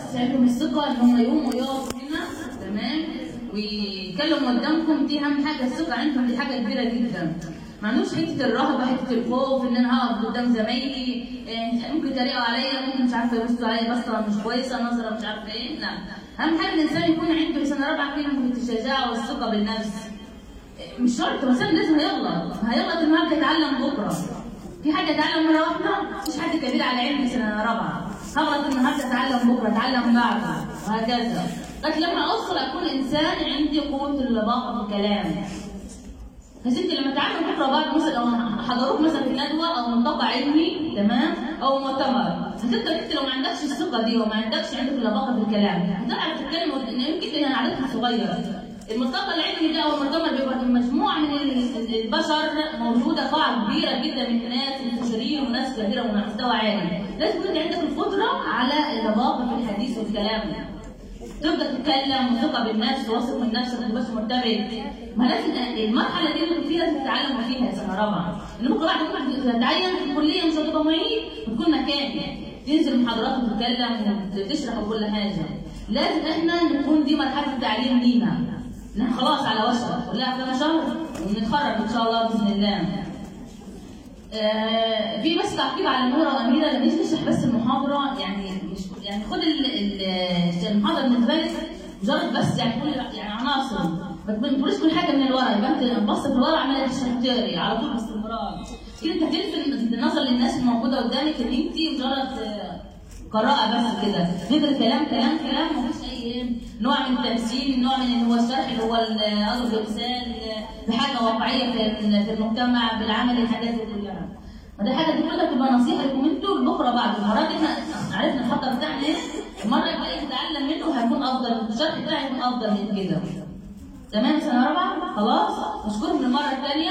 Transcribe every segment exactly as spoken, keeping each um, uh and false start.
بس عندهم الثقه ان هم يقوموا يقفوا هنا تمام ويتكلموا قدامكم. دي اهم حاجه، الثقه عندهم دي حاجه كبيره جدا. ما عندوش حته الرهبه، حته الخوف ان انا هقف قدام زمايلي إيه ممكن يتريقوا عليا، ممكن مش عارفه يبصوا عليا بصه مش كويسه، نظره مش عارفه ايه. لا، اهم حاجه الانسان يكون عنده سنه رابعه كلمه الشجاعه والثقه بالنفس. مش شرط مثلا لازم يغلط، هيغلط النهارده يتعلم بكره. في حاجه اتعلم مره واحده، مفيش حد كبير على علم سنه رابعه. هغلط النهارده اتعلم بكره، اتعلم بعده وهكذا. لكن لما اوصل اكون انسان عندي قوه اللباقه في الكلام. بس انت لما تعلم بكره بعد مثلا او حضروك مثلا في ندوه او ملتقى علمي تمام او مؤتمر، هتقدر انت لو ما عندكش الثقه دي وما عندكش عندك اللباقه في الكلام هتعرف تتكلم. يمكن انا عادتها صغيره. الملتقى العلمي ده او المؤتمر بيبقى مجموعه من البشر موجوده، قاعه كبيره جدا من ناس مستشارين وناس كبيره ومن مستوى عالي. لازم يكون عندك القدره على اللباقه في الحديث والكلام. تقدر تتكلم وثقه بالنفس واثق من نفسك ومش مرتبط. ما لازم المرحله دي اللي فيها لازم تتعلموا فيها سنه رابعه. ان ممكن واحد يكون تتعين في الكليه مش هتبقى معيد وتكون مكان تنزل محاضرات وتتكلم وتشرح وكل حاجه. لازم احنا نكون دي مرحله التعليم لينا. نحن خلاص على وشك كلها كام شهر ونتخرج ان شاء الله باذن الله. آه في بس تعقيب على نوره واميره لما نيجي نشرح بس المحاضره، يعني مش يعني خد المحاضره بالنسبه لك مجرد بس يعني كل يعني عناصر، ما تقوليش كل حاجه من الورق. يبقى انت بص في الورق عماله تشتري على طول باستمرار كده، انت هتلفت النظر للناس الموجوده قدامك ان انت مجرد قراءه بس كده، غير كلام كلام كلام مفيش اي نوع من التمثيل، نوع من ان هو الشرح اللي هو اضرب مثال بحاجه واقعيه في المجتمع بالعمل الحاجات دي كلها. فدي حاجه دي كلها تبقى نصيحه لكم انتوا لبكره بعد المرات احنا عرفنا الخطر بتاعنا ايه، المره الجايه نتعلم منه هيكون افضل، الشرح بتاعي هيكون افضل من كده. تمام سنه رابعه خلاص، اشكركم المره الثانيه.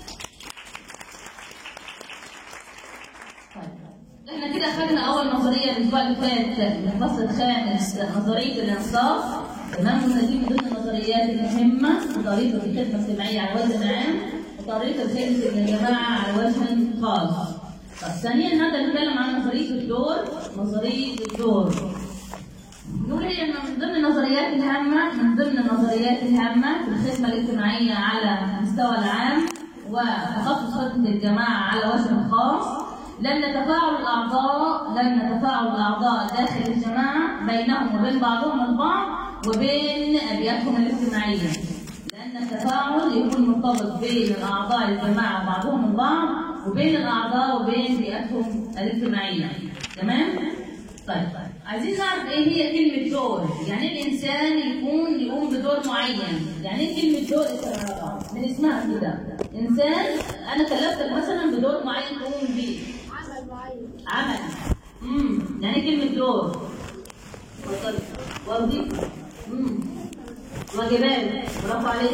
احنا كده اخذنا اول نظريه الاسبوع اللي فات من الفصل الخامس، نظريه الانصاف تمام. ودي من ضمن النظريات المهمه وطريقه الخدمه الاجتماعيه على وجه عام وطريقه خدمه الجماعه على وجه خاص. طب ثانيا النهارده نتكلم عن نظريه الدور. نظريه الدور نقول هي من ضمن النظريات الهامه من ضمن النظريات الهامه في الخدمه الاجتماعيه على المستوى العام وتخصص خدمه الجماعه على وجه خاص. لأن تفاعل الأعضاء لأن تفاعل الأعضاء داخل الجماعة بينهم وبين بعضهم البعض وبين أبياتهم الاجتماعية. لأن التفاعل يكون مرتبط بين الأعضاء الجماعة وبعضهم البعض وبين الأعضاء وبين بيئتهم الاجتماعية. تمام؟ طيب عايزين نعرف إيه هي كلمة دور؟ يعني الإنسان يكون يقوم بدور معين. يعني إيه كلمة دور؟ من اسمها كده إنسان أنا كلفتك مثلا بدور معين تقوم بيه. عمل. امم يعني كلمة دور. وظيفة. امم واجبات. برافو عليك.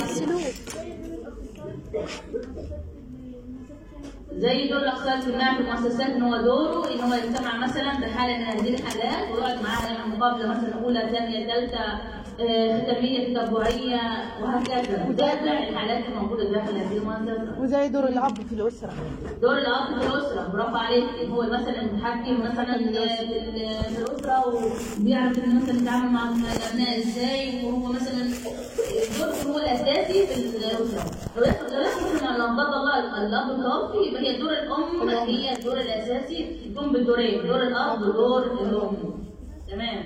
زي دور الاخصائي الاجتماعي في المؤسسات ان هو دوره ان هو يجتمع مثلا بحاله من هذه الحالات ويقعد معاها يعمل مقابله مثلا اولى ثانيه ثالثه ختاميه تتبعيه وهكذا، وتابع الحالات الموجوده داخل هذه المؤسسه. وزي دور الاب في الاسره. دور الاب في الاسره، برافو عليك. هو مثلا المتحكم مثلا في الاسره وبيعرف ان مثلا يتعامل مع الابناء ازاي، وهو مثلا دوره هو الاساسي في الاسره. لو مثلا لو قدر الله الاب توفي يبقى هي دور الام هي الدور الاساسي، يكون بالدورين، دور الاب ودور الام. تمام.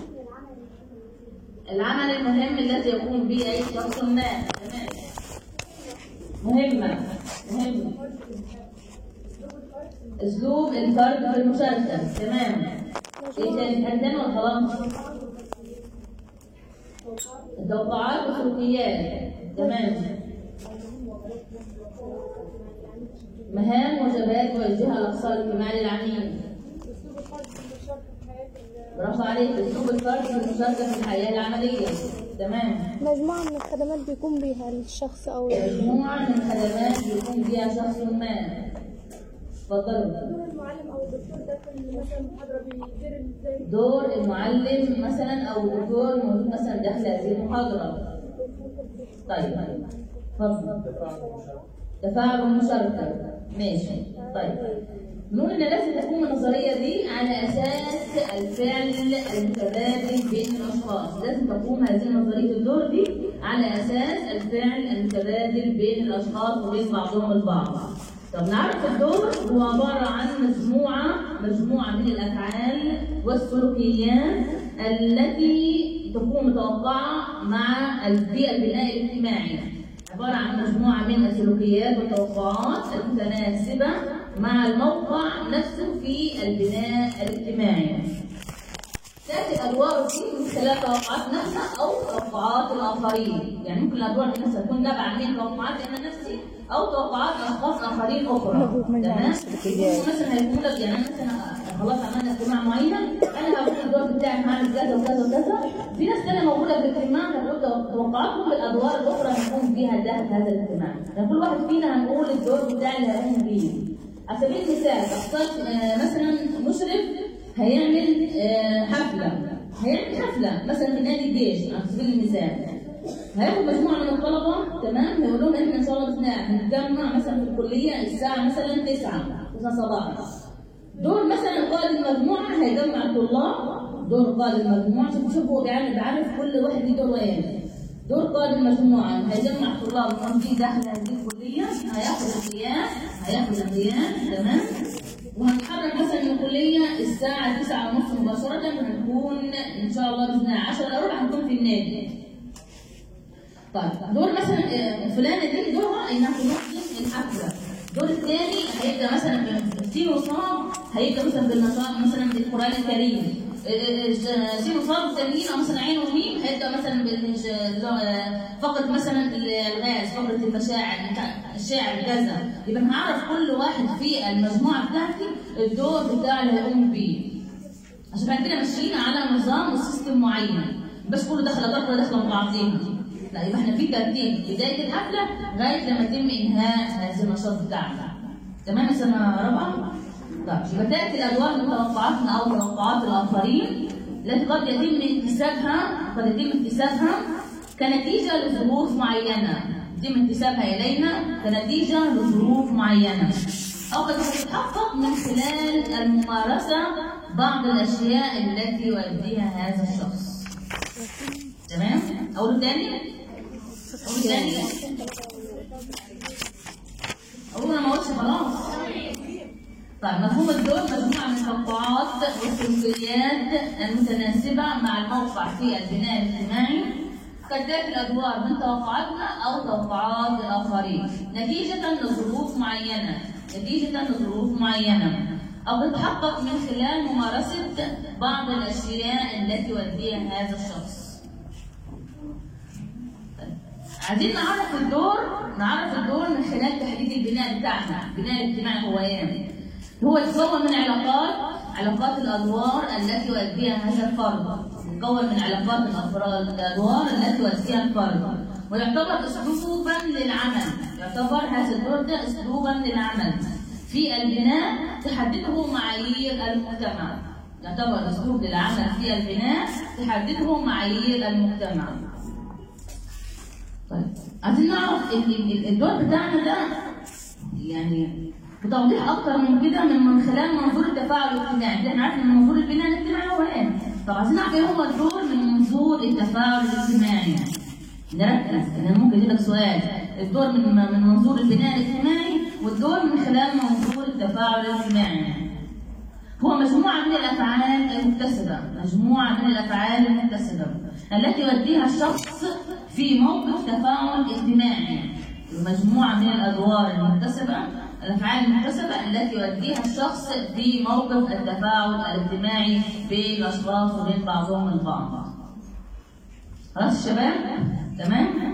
العمل المهم الذي يقوم به اي شخص ما. تمام. مهمه مهمه اسلوب الفرد في المشاركه. تمام. ايه تاني؟ هندان ولا خلاص؟ التوقعات والسلوكيات. تمام. مهام وجبات يوجهها الاخصائي الاجتماعي للعميل. برافو عليك. اسلوب الفرد في المشاركه في الحياه العمليه. تمام. مجموعه من الخدمات بيقوم بها الشخص او مجموعه من الخدمات بيقوم بها شخص ما. اتفضلوا. دور المعلم او الدكتور ده في مثلا المحاضره بيدير ازاي؟ دور المعلم مثلا او الدكتور موجود مثلا داخل هذه المحاضره. طيب اتفضل. تفاعل المشاركه. ماشي. طيب نقول ان لازم تكون النظريه دي على اساس الفعل المتبادل بين الاشخاص، لازم تقوم هذه نظريه الدور دي على اساس الفعل المتبادل بين الاشخاص وبين بعضهم البعض. طب نعرف الدور هو عباره عن مجموعه مجموعه من الافعال والسلوكيات التي تكون متوقعه مع في البناء الاجتماعي، عباره عن مجموعه من السلوكيات والتوقعات المتناسبه مع الموقع نفسه في البناء الاجتماعي. تأتي الأدوار دي من خلال توقعات نفسها أو توقعات الآخرين، يعني ممكن الأدوار دي مثلا تكون نابعة من توقعات أنا نفسي أو توقعات أشخاص آخرين أخرى. تمام؟ مثلا هيكون لك يعني مثلا خلاص عملنا اجتماع معين، أنا هقول الدور بتاعي هعمل كذا وكذا وكذا، في ناس تانية موجودة في الاجتماع هتقول توقعاتهم بالأدوار الأخرى هنقوم بيها داخل هذا الاجتماع، يعني كل واحد فينا هنقول الدور بتاعي اللي هقوم بيه. على سبيل المثال تختار مثلا مشرف هيعمل حفله هيعمل حفله مثلا في نادي الجيش على سبيل المثال، هياخد مجموعه من الطلبه تمام هيقول لهم احنا ان شاء الله باذن الله هنتجمع مثلا في الكليه الساعه مثلا تسعة صباحا. دور مثلا قائد المجموعه هيجمع الطلاب، دور قائد المجموعه شوفوا شوفوا هو بيعرف بيعرف كل واحد ليه دور ايه. دور قائد المجموعه هيجمع الطلاب الموجودين داخل هذه الكليه، هياخد الغياب هياخد الغياب تمام، وهنتحرك مثلا من الكليه الساعه تسعة ونص مباشره، هنكون ان شاء الله باذن الله عشرة الا ربع هنكون في النادي. طيب دور مثلا فلانه دي دورها انها تنظم الحفله. الدور الثاني هيبدا مثلا سين وصاد هيبدا مثلا بالنشاط مثلا بالقران الكريم. سين وصاد التانيين او مثلا عين وميم هيبدا مثلا فقره مثلا الغاز، فقره المشاعر الشاعر كذا. يبقى هنعرف كل واحد في المجموعه بتاعتي الدور بتاعه اللي هيقوم بيه، عشان بعد كده ماشيين على نظام وسيستم معين، بس كله داخله دار كله داخله مع بعضيهم. لا يبقى احنا في ترتيب بدايه الحفله لغايه لما يتم انهاء هذا النشاط بتاعنا. تمام سنه رابعه؟ طيب يبقى تاتي الادوار من توقعاتنا او توقعات الاخرين التي قد يتم اكتسابها قد يتم اكتسابها كنتيجه لظروف معينه، يتم انتسابها الينا كنتيجه لظروف معينه، او قد تتحقق من خلال الممارسه بعض الاشياء التي يؤديها هذا الشخص. تمام؟ اقوله تاني؟ اقوله تاني؟ اقوله انا ما قلتش خلاص. طيب مفهوم الدور مجموعه من التوقعات والسلوكيات المتناسبه مع الموقع في البناء الاجتماعي، قد تاتي الادوار من توقعاتنا او توقعات الاخرين نتيجه لظروف معينه، نتيجه لظروف معينه، او تتحقق من خلال ممارسه بعض الاشياء التي يؤديها هذا الشخص. عايزين نعرف الدور نعرف الدور من خلال تحديد البناء بتاعنا، البناء الاجتماعي هو ايه؟ هو يتكون من علاقات علاقات الادوار التي يؤديها هذا الفرد، يتكون من علاقات الافراد الادوار التي يؤديها الفرد، ويعتبر اسلوبا للعمل، يعتبر هذا الدور ده اسلوبا للعمل في البناء تحدده معايير المجتمع، يعتبر اسلوب للعمل في البناء تحدده معايير المجتمع. طيب عايزين نعرف الدور بتاعنا ده يعني بتوضيح اكتر من كده من من خلال منظور التفاعل الاجتماعي، احنا عارفين ان منظور البناء الاجتماعي هو ايه؟ طب عايزين نعرف ايه هو الدور من منظور التفاعل الاجتماعي. نركز ان ممكن يجي لك سؤال الدور من من منظور البناء الاجتماعي والدور من خلال منظور التفاعل الاجتماعي. هو مجموعه من الافعال المكتسبه، مجموعه من الافعال المكتسبه التي يؤديها الشخص في موقف تفاعل اجتماعي، مجموعه من الادوار المكتسبه الافعال المكتسبه التي يؤديها الشخص في موقف التفاعل الاجتماعي بين الاشخاص وبين بعضهم البعض. خلاص يا شباب؟ تمام؟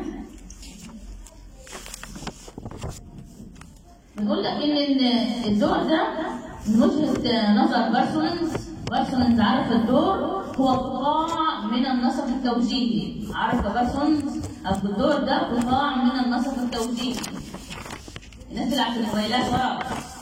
بنقول لك ان الدور ده من وجهه نظر بارسونز، بارسونز عرف الدور هو قطاع من النسق التوجيهي، عرف بارسونز الدور ده قطاع من النسق التوجيهي. الناس اللي على الموبايلات ورا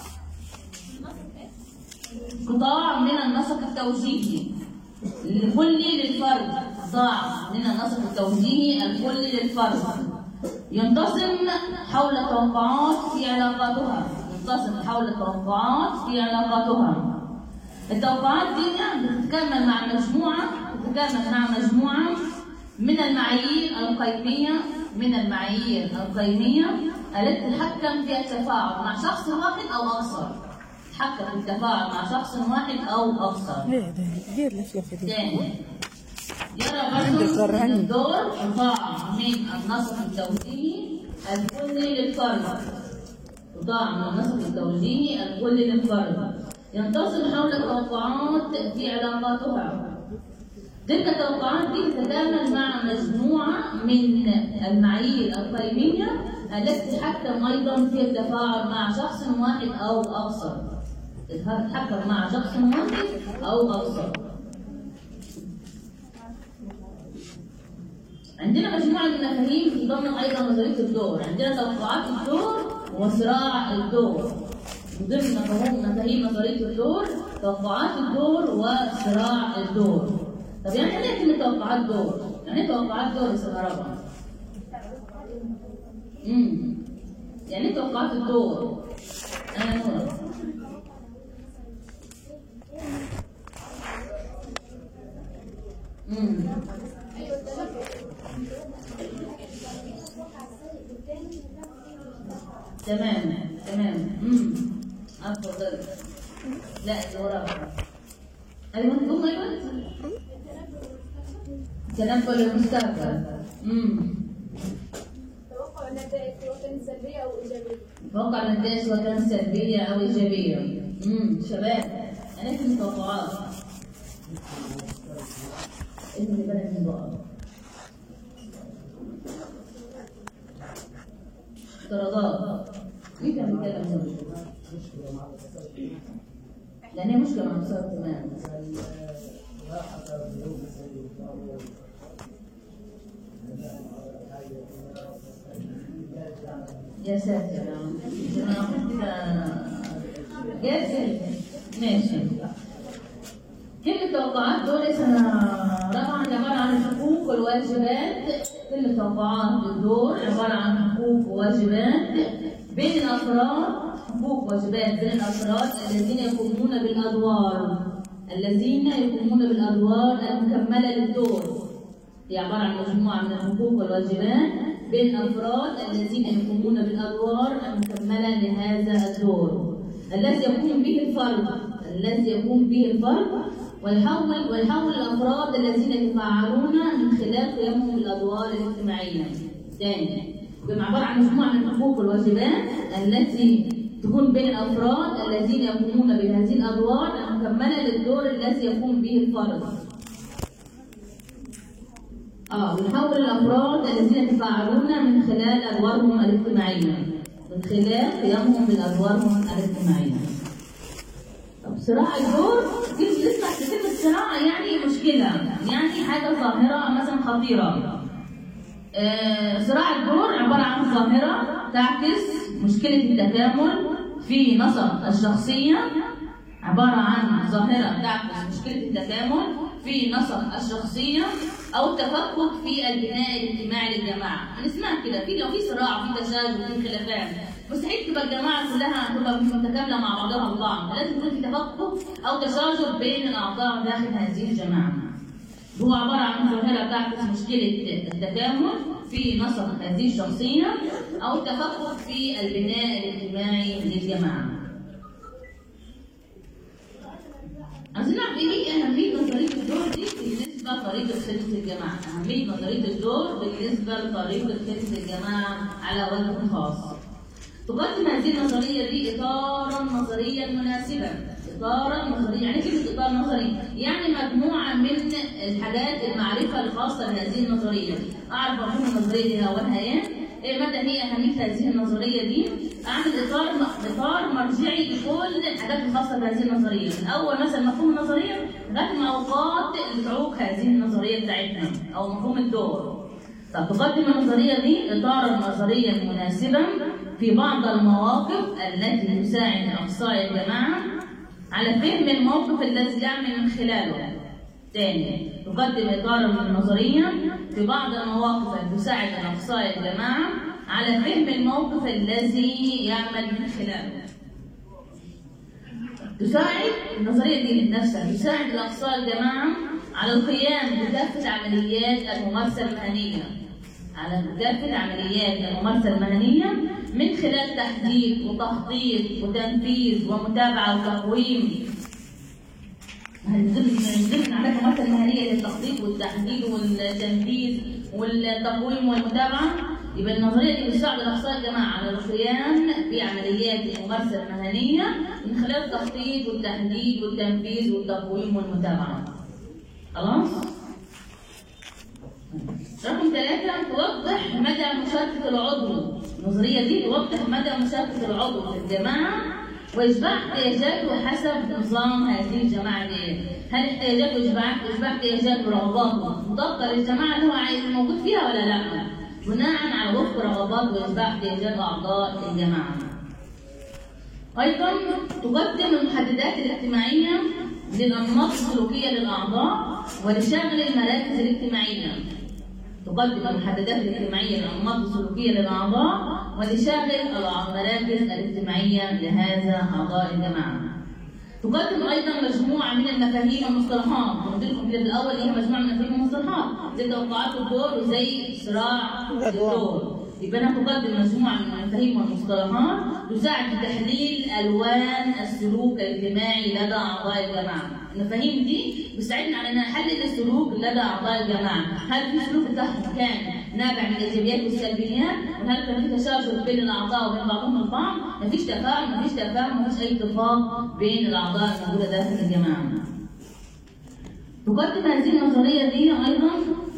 قطاع من النسق التوجيهي الكلي للفرد، قطاع من النسق التوجيهي الكلي للفرد ينتظم حول التوقعات في علاقاتها، نتصل حول التوقعات في علاقاتها. التوقعات دي بتتكامل مع مجموعة بتتكامل مع مجموعة من المعايير القيمية من المعايير القيمية التي تتحكم في التفاعل مع شخص واحد أو أكثر. تتحكم في التفاعل مع شخص واحد أو أكثر. ثاني يرى برضه أن الدور قطاع من النسق التوجيهي الكلي للفرد. قطاع من النسق التوجيهي الكلي للفرد ينتصر حول التوقعات في علاقاتها. تلك التوقعات دي تتكامل مع مجموعة من المعايير القيمية التي تتحكم أيضا في التفاعل مع شخص واحد أو أكثر. تتحكم مع شخص واحد أو أكثر. عندنا مجموعة من المفاهيم في ضمن أيضا نظرية الدور. عندنا توقعات الدور وصراع الدور. من ضمن مفاهيم مفاهيم نظرية الدور توقعات الدور وصراع الدور. طب يعني ايه كلمة توقعات دور؟ يعني ايه توقعات دور يا سهرة؟ امم يعني ايه توقعات الدور؟ أنا نور. امم تمام تمام امم اتفضل. لا اللي وراها ايوه انتم ايوه تنبؤ للمستقبل. امم توقع النتائج سواء كانت سلبيه او ايجابيه. توقع النتائج سواء كانت سلبيه او ايجابيه. امم شباب انا في التوقعات انت اللي بالك من بقى افتراضات. مين كان بيتكلم؟ لان هي مشكله مع المستوى تمام. يا ساتر يا ساتر ماشي. كلمة توقعات دول اسمها طبعا عبارة عن الحقوق والواجبات. كلمة توقعات الدور عبارة عن حقوق وواجبات بين الأفراد. حقوق وواجبات بين الأفراد الذين يقومون بالأدوار الذين يقومون بالأدوار المكملة للدور. هي عبارة عن مجموعة من الحقوق والواجبات بين الأفراد الذين يقومون بالأدوار المكملة لهذا الدور الذي يقوم به الفرد الذي يقوم به الفرد ويحول ويحول الأفراد الذين يتفاعلون من خلال قيامهم بالأدوار الاجتماعية. ثاني يبقى عبارة عن مجموعة من الحقوق والواجبات التي تكون بين الأفراد الذين يقومون بهذه الأدوار المكملة للدور الذي يقوم به الفرد. اه ويحول الأفراد الذين يتفاعلون من خلال أدوارهم الاجتماعية من خلال قيامهم بأدوارهم الاجتماعية. طب صراع الدور دي بتسمع كلمة صراع يعني مشكلة، يعني حاجة ظاهرة مثلا خطيرة. آه صراع الدور عبارة عن ظاهرة تعكس مشكلة التكامل في نسق الشخصية. عبارة عن ظاهرة تعكس مشكلة التكامل في نسق الشخصية أو التفكك في البناء الاجتماعي للجماعة. هنسمعها كده في لو في صراع في تشاجر في خلافات مستحيل تبقى الجماعة كلها تبقى متكاملة مع بعضها البعض، لازم يكون في تفكك أو تشاجر بين الأعضاء داخل هذه الجماعة. هو عبارة عن ظاهرة تعكس مشكلة التكامل في نسق هذه الشخصية أو التفكك في البناء الاجتماعي للجماعة. عايزين نعرف ايه هي أهمية نظرية الدور دي بالنسبة لطريقة خطة الجماعة. أهمية نظرية الدور بالنسبة لطريقة خطة الجماعة على وجه خاص. تقدم هذه النظرية دي إطارا نظريا مناسبا. إطارا نظريا يعني كلمة إطار نظري يعني مجموعة من الحاجات المعرفة الخاصة بهذه النظرية. أعرف مفهوم النظرية دي أولها إيه؟ إيه متى هي أهمية هذه النظرية دي؟ أعمل إطار إطار مرجعي لكل الحاجات الخاصة بهذه النظرية. من أول مثلا مفهوم النظرية لغاية ما أوقات لتعوق هذه النظرية بتاعتنا أو مفهوم الدور. طب تقدم النظرية دي إطارا نظريا مناسبا في بعض المواقف التي تساعد أخصائي الجماعة على فهم الموقف الذي يعمل من خلاله. ثاني تقدم إطارا نظريا في بعض المواقف التي تساعد أخصائي الجماعة على فهم الموقف الذي يعمل من خلاله. تساعد النظريه دي نفسها تساعد الاخصائي الجماعه على القيام بكافه عمليات الممارسه المهنيه على كافه عمليات الممارسه المهنيه من خلال تحديد وتخطيط وتنفيذ ومتابعه وتقويم. من ضمن عمليات الممارسه المهنيه التخطيط والتحديد والتنفيذ والتقويم والمتابعه. يبقى النظريه دي بتساعد الاخصائي الجماعه على القيام بعمليات الممارسه المهنيه من خلال التخطيط والتحديد والتنفيذ والتقويم والمتابعه. خلاص؟ رقم ثلاثة توضح مدى مشاركة العضو. النظرية دي توضح مدى مشاركة العضو في الجماعة وإشباع احتياجاته حسب نظام هذه الجماعة دي. هل احتياجاته إشباع إشباع احتياجاته ورغباته مطابقة للجماعة اللي هو عايز موجود فيها ولا لا؟ بناء على وفق رغبات وإشباع احتياجات أعضاء الجماعة. أيضا تقدم المحددات الاجتماعية للأنماط السلوكية للأعضاء ولشغل المراكز الاجتماعية. تقدم المحددات الاجتماعية للأنماط السلوكية للأعضاء ولشغل المراكز الاجتماعية لهذا أعضاء الجماعة. تقدم أيضا مجموعة من المفاهيم والمصطلحات، قلت لكم كده في الأول هي مجموعة من المفاهيم والمصطلحات زي توقعات الدور وزي صراع الدور. يبقى أنا تقدم مجموعة من المفاهيم والمصطلحات تساعد في تحليل ألوان السلوك الاجتماعي لدى أعضاء الجماعة. المفاهيم دي بتساعدنا على ان نحلل السلوك لدى اعضاء الجماعه، هل في سلوك بتاعهم كان نابع من الايجابيات والسلبيات؟ وهل كان في تشاجر بين الاعضاء وبين بعضهم البعض؟ مفيش تفاهم، مفيش تفاهم، مفيش اي اتفاق بين الاعضاء الموجوده داخل الجماعه. تقدم هذه النظريه دي ايضا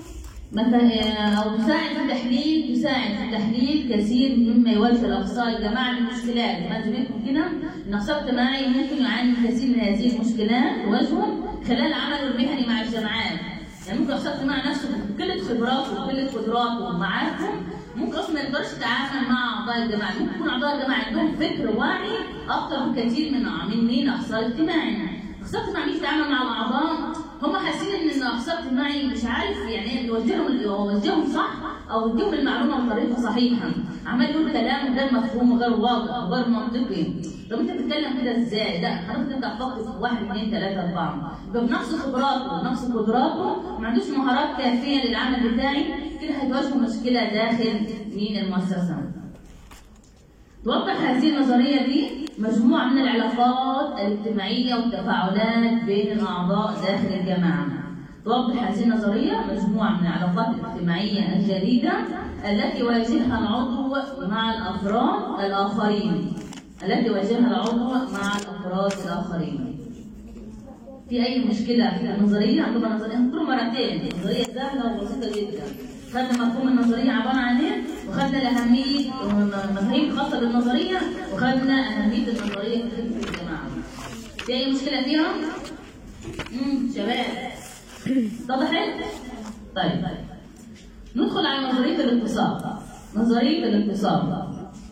او تساعد في تحليل تساعد في تحليل كثير مما يواجه الاخصائي الجماعي من المشكلات. ما زميلكم كده ان الاخصائي الاجتماعي ممكن يعاني من كثير من هذه المشكلات تواجهه خلال عمله المهني مع الجماعات. يعني ممكن الاخصائي الاجتماعي نفسه بكل خبراته وكل قدراته ومعارفه ممكن اصلا ما يقدرش يتعامل مع اعضاء الجماعه، ممكن يكون اعضاء الجماعه عندهم فكر واعي اكثر بكثير من من مين الاخصائي الاجتماعي. الاخصائي الاجتماعي مش يتعامل مع الاعضاء هم حاسين ان الاخصائي الاجتماعي مش عارف يعني يوجههم يوجههم صح او يديهم المعلومه بطريقه صحيحه، عمال يقول كلام غير مفهوم وغير واضح وغير منطقي. طب انت بتتكلم كده ازاي؟ لا حضرتك انت هتفكر واحد اثنين ثلاثه اربعه، يبقى بنفس خبراته ونفس قدراته ما عندوش مهارات كافيه للعمل بتاعي، كده هيواجهه مشكله داخل من المؤسسه. توضح هذه النظريه دي مجموعه من العلاقات الاجتماعيه والتفاعلات بين الاعضاء داخل الجماعه. توضح هذه النظريه مجموعه من العلاقات الاجتماعيه الجديده التي يواجهها العضو مع الافراد الاخرين. التي يواجهها العضو مع الافراد الاخرين. في اي مشكله في النظريه؟ هتبقى نظريه هنقول مرتين، نظريه سهله وبسيطه جدا. خدنا مفهوم النظريه عباره عن ايه؟ وخدنا الاهميه مفاهيم خاصه بالنظريه، وخدنا اهميه النظريه في خدمه الجماعه. في اي مشكله فيها؟ امم شباب اتضحت؟ طيب ندخل على نظريه الاتصال. نظريه الاتصال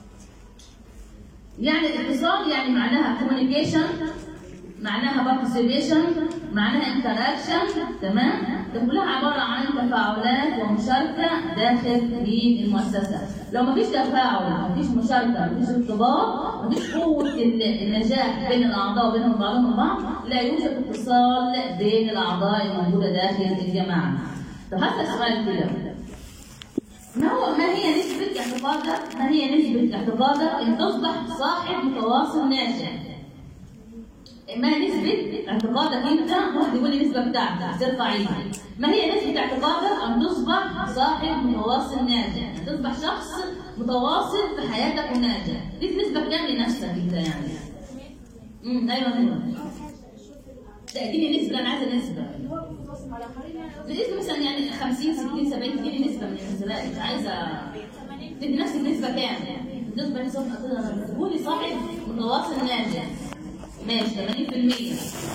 يعني الاتصال يعني معناها كوميونيكيشن، معناها بارتيسيبيشن، معناها انتراكشن، تمام؟ ده كلها عباره عن تفاعلات ومشاركه داخل من المؤسسه. لو ما فيش تفاعل، ما فيش مشاركه، ما فيش ارتباط، ما فيش قوه النجاح بين الاعضاء وبينهم بعضهم البعض، لا يوجد اتصال بين الاعضاء الموجوده داخل الجماعه. طب هسأل سؤال كده، ما هو ما هي نسبة اعتقادك ما هي نسبة اعتقادك ان تصبح صاحب متواصل ناجح؟ ما نسبة اعتقادك انت؟ واحد يقول لي النسبة بتاعتك ترفع ايدك. ما هي نسبة اعتقادك ان تصبح صاحب متواصل ناجح؟ ان تصبح شخص متواصل في حياتك وناجح. دي نسبة كام لنفسك انت يعني؟ امم ايوه ايوه. اديني نسبة، انا عايزة نسبة. بإذن مثلا يعني خمسين ستين سبعين تديني نسبة من النسبات، مش عايزة تدي نفسك نسبة كام؟ نسبة نسبة تقولي صاحب متواصل ناجح. ماشي ثمانين بالمية.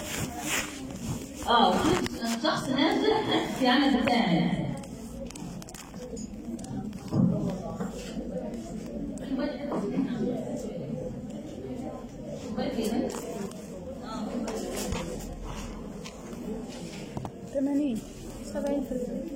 اه شخص ناجح في عمل بتاعي. ثمانين سبعين في المية.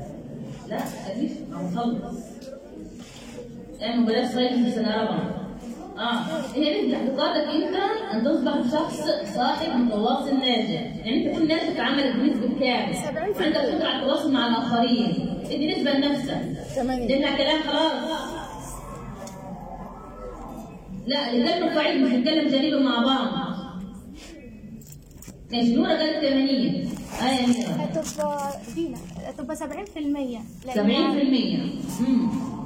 لا أديش أو خلص. اعمل بلاش صيد في سنة رابعة. اه هي نسبة اعتقادك انت ان تصبح شخص صاحب متواصل ناجح، يعني انت تكون ناجح في عملك بنسبة كام؟ عندك قدرة على التواصل مع الاخرين، ادي نسبة لنفسك. نمنع كلام خلاص. لا نتكلم قاعد مش نتكلم جانبا مع بعض. ماشي نورة قالت ثمانين. اه يا نورة. هتبقى دينا هتبقى سبعين في المية. سبعين في المية. امم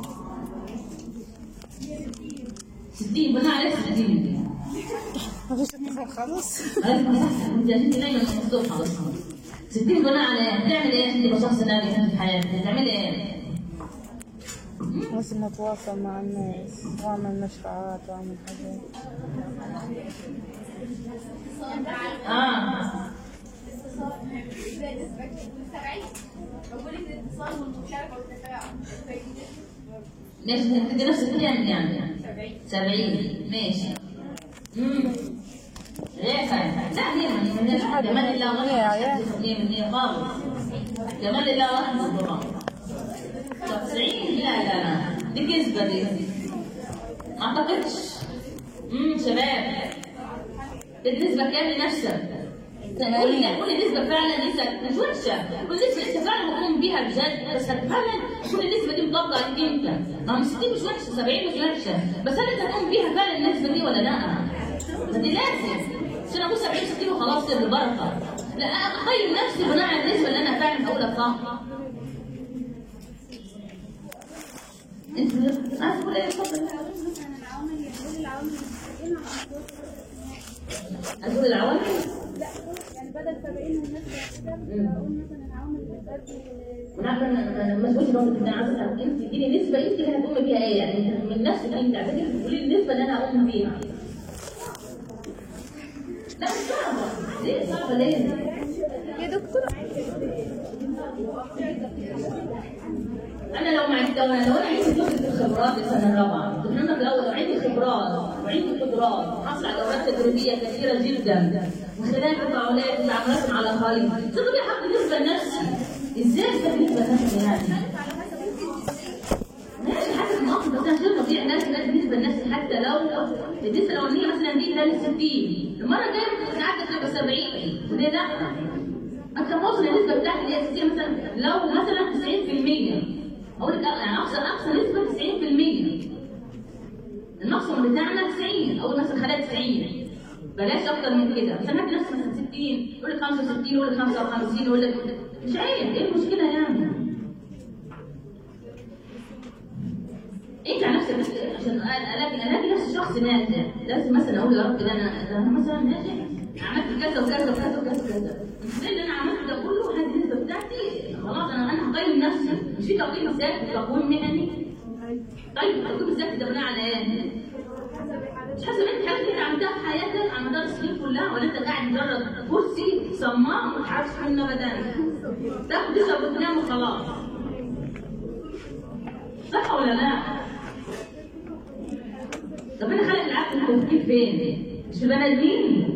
ستين بناء على ستين. مفيش اتفاق خالص. انت انت نايمه مفتوحه خلاص. ستين بناء على ايه؟ بتعمل ايه عشان تبقى شخص ناجح في حياتك؟ بتعمل ايه؟ مثل نتواصل مع الناس واعمل مشروعات واعمل حاجات. اه ماشي انت نفس الكلام يعني سبعين ماشي. امم ليه لا هي من جمال الله وحده من هي خالص جمال الله وحده طبعا. تسعين لا لا لا دي كذبه دي ما اعتقدش. امم شباب بالنسبه كام لنفسك؟ قول كل نسبه فعلا نسبه مش وحشه، كل نسبه انت فعلا هتقوم بيها بجد، بس فعلا كل النسبه دي مطبقه عليك انت. ما هو ستين مش وحشه، سبعين مش وحشه، بس هل انت هتقوم بيها فعلا النسبه دي ولا لا؟ ما دي لازم عشان اقول سبعين ستين وخلاص كده بالبركه. لا اقيم نفسي بناء على النسبه اللي انا فعلا هقولها صح. انت عارف تقول ايه؟ اتفضل. هتقول العوامل؟ لا يعني بدل سبعين والناس بتحسب اقول مثلا العوامل اللي بتأدي. انا مسؤول نقطه ان عايزه انت تديني نسبه انت اللي هتقومي بيها ايه؟ يعني من نفسك انت عايزاك تقولي النسبه اللي انا هقوم بيها. لا مش صعبه، ليه صعبه ليه؟ يا دكتور انا لو ما عندي لو انا عندي فتره الخبرات السنه الرابعه، احنا لو عندي خبرات وعندي قدرات حصل على دورات تدريبيه كثيره جدا وخلال تفاعلات وتعاملات مع الاخرين، تقدر احط نسبه لنفسي. ازاي احط نسبه لنفسي يعني؟ ماشي حسب الموقف، بس انا شايفه في ناس لازم نسبه لنفسي حتى لو النسبه الاولانيه مثلا دي كانت ستين، المره الجايه ممكن ساعتها تبقى سبعين، وليه لا؟ اكثر ما اوصل النسبه بتاعتي اللي هي ستين مثلا لو مثلا تسعين في المية اقول لك يعني اقصى اقصى نسبه تسعين في المية. المقصد بتاعنا تسعين، اقول مثلا خلال تسعين بلاش اكتر من كده، بس انا هدي نفسي مثلا ستين، يقول لك خمسة وستين، يقول لك خمسة وخمسين، يقول لك مش عيب، ايه المشكله يعني؟ انت على نفسك عشان الاقي الاقي نفسي شخص ناجح، لازم مثلا اقول يا رب ده انا انا مثلا ناجح عملت كذا وكذا وكذا وكذا وكذا، المشكله ان انا عملت ده كله وهذه النسبه بتاعتي خلاص انا انا هقيم نفسي، مش في تقييم ذاتي تقويم مهني. طيب التقويم الذاتي ده بناء على ايه؟ مش حسب انت حاجه انت عملتها في حياتك على مدار السنين كلها، ولا انت قاعد مجرد كرسي صمام وما تتحركش منه ابدا، تاخد تشرب وتنام وخلاص. صح ولا لا؟ طب انا خلق العقل التفكير فين؟ مش في بني ادمين.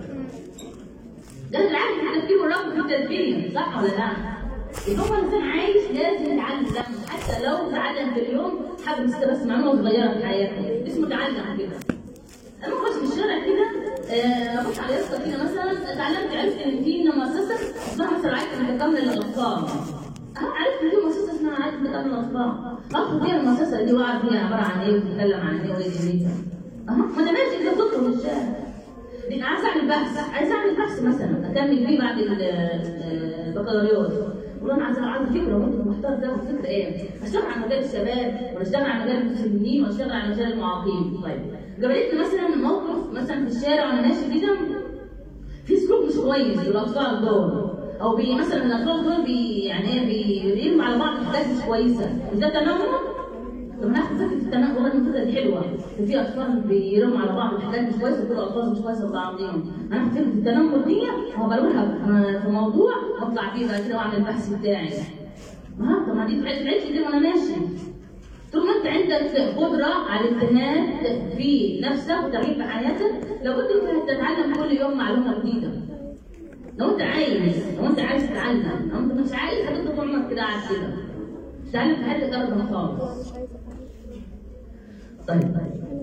ده العقل في التفكير والرغبه في التدبير، صح ولا لا؟ يبقى هو الانسان عايش لازم يتعلم حتى لو تعلم في اليوم حاجه بس بس معلومه صغيره في حياته، اسمه تعلم كده. انا ماشي في الشارع كده ابص على يافطه كده مثلا اتعلمت عرفت ان في مؤسسه اسمها مثلا رعايه متكامله للاطفال. انا عرفت ان في مؤسسه اسمها رعايه متكامله للاطفال، ادخل فيها المؤسسه دي واعرف هي عباره عن ايه وبتتكلم عن ايه وايه دنيتها. اها ما انا ماشي كده تدخل في الشارع. دي عايز اعمل بحث، عايز اعمل بحث مثلا اكمل فيه بعد البكالوريوس. والله انا عايز عايز فكره وانت محتار ده فكره ايه؟ اشتغل على مجال الشباب ولا اشتغل على مجال المسنين ولا اشتغل على مجال المعاقين؟ طيب قابلتني مثلا موقف مثلا في الشارع وانا ماشي كده في سلوك مش كويس للاطفال دول، او بي مثلا الاطفال دول بي يعني ايه بيرموا على بعض حاجات مش كويسه، ده تنمر. طب ناخد فكره التنمر والله الفكره دي حلوه، في اطفال بيرموا على بعض حاجات مش كويسه وكل الالفاظ مش كويسه لبعضهم، انا فكره التنمر دي هو بقولها في موضوع واطلع فيه بعد كده واعمل البحث بتاعي. ها طب ما دي تعيش دي وانا ماشي. طول ما انت عندك قدره على الاجتهاد في نفسك وتغيير في حياتك لابد انك تتعلم كل يوم معلومه جديده. لو انت عايز لو انت عايز تتعلم، لو انت مش عايز هتفضل طول عمرك كده قاعد كده. مش هتتعلم في حياتك ابدا خالص. طيب طيب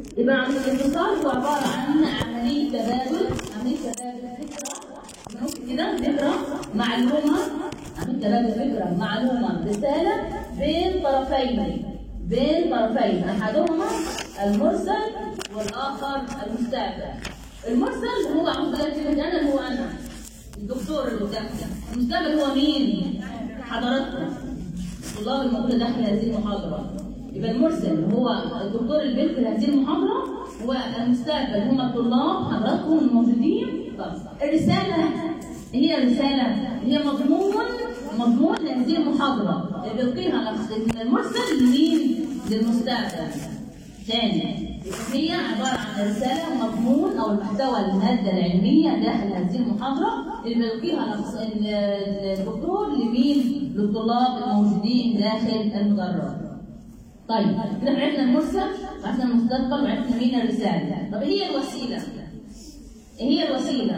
يبقى عملية الاتصال هو عبارة عن عملية تبادل، عملية تبادل فكرة كده، فكرة معلومة، عملية تبادل فكرة معلومة رسالة بين طرفين، بين طرفين أحدهما المرسل والآخر المستقبل. المرسل هو عم بقول أنا اللي هو أنا الدكتور اللي قدامك، المستقبل هو مين؟ حضراتكم الطلاب الموجودة داخل هذه المحاضرة. يبقى المرسل هو الدكتور اللي بيلقي هذه المحاضرة، والمستقبل هم الطلاب حضراتكم الموجودين. طب الرسالة هي رسالة هي مضمون مضمون هذه المحاضرة اللي بيلقيها المرسل لمين؟ للمستقبل. ثاني هي عبارة عن رسالة مضمون أو المحتوى المادة العلمية داخل هذه المحاضرة اللي بيلقيها الدكتور لمين؟ للطلاب الموجودين داخل المدرج. طيب كده عرفنا المرسل وعرفنا المستقبل وعرفنا مين الرسالة. طب هي الوسيلة؟ هي الوسيلة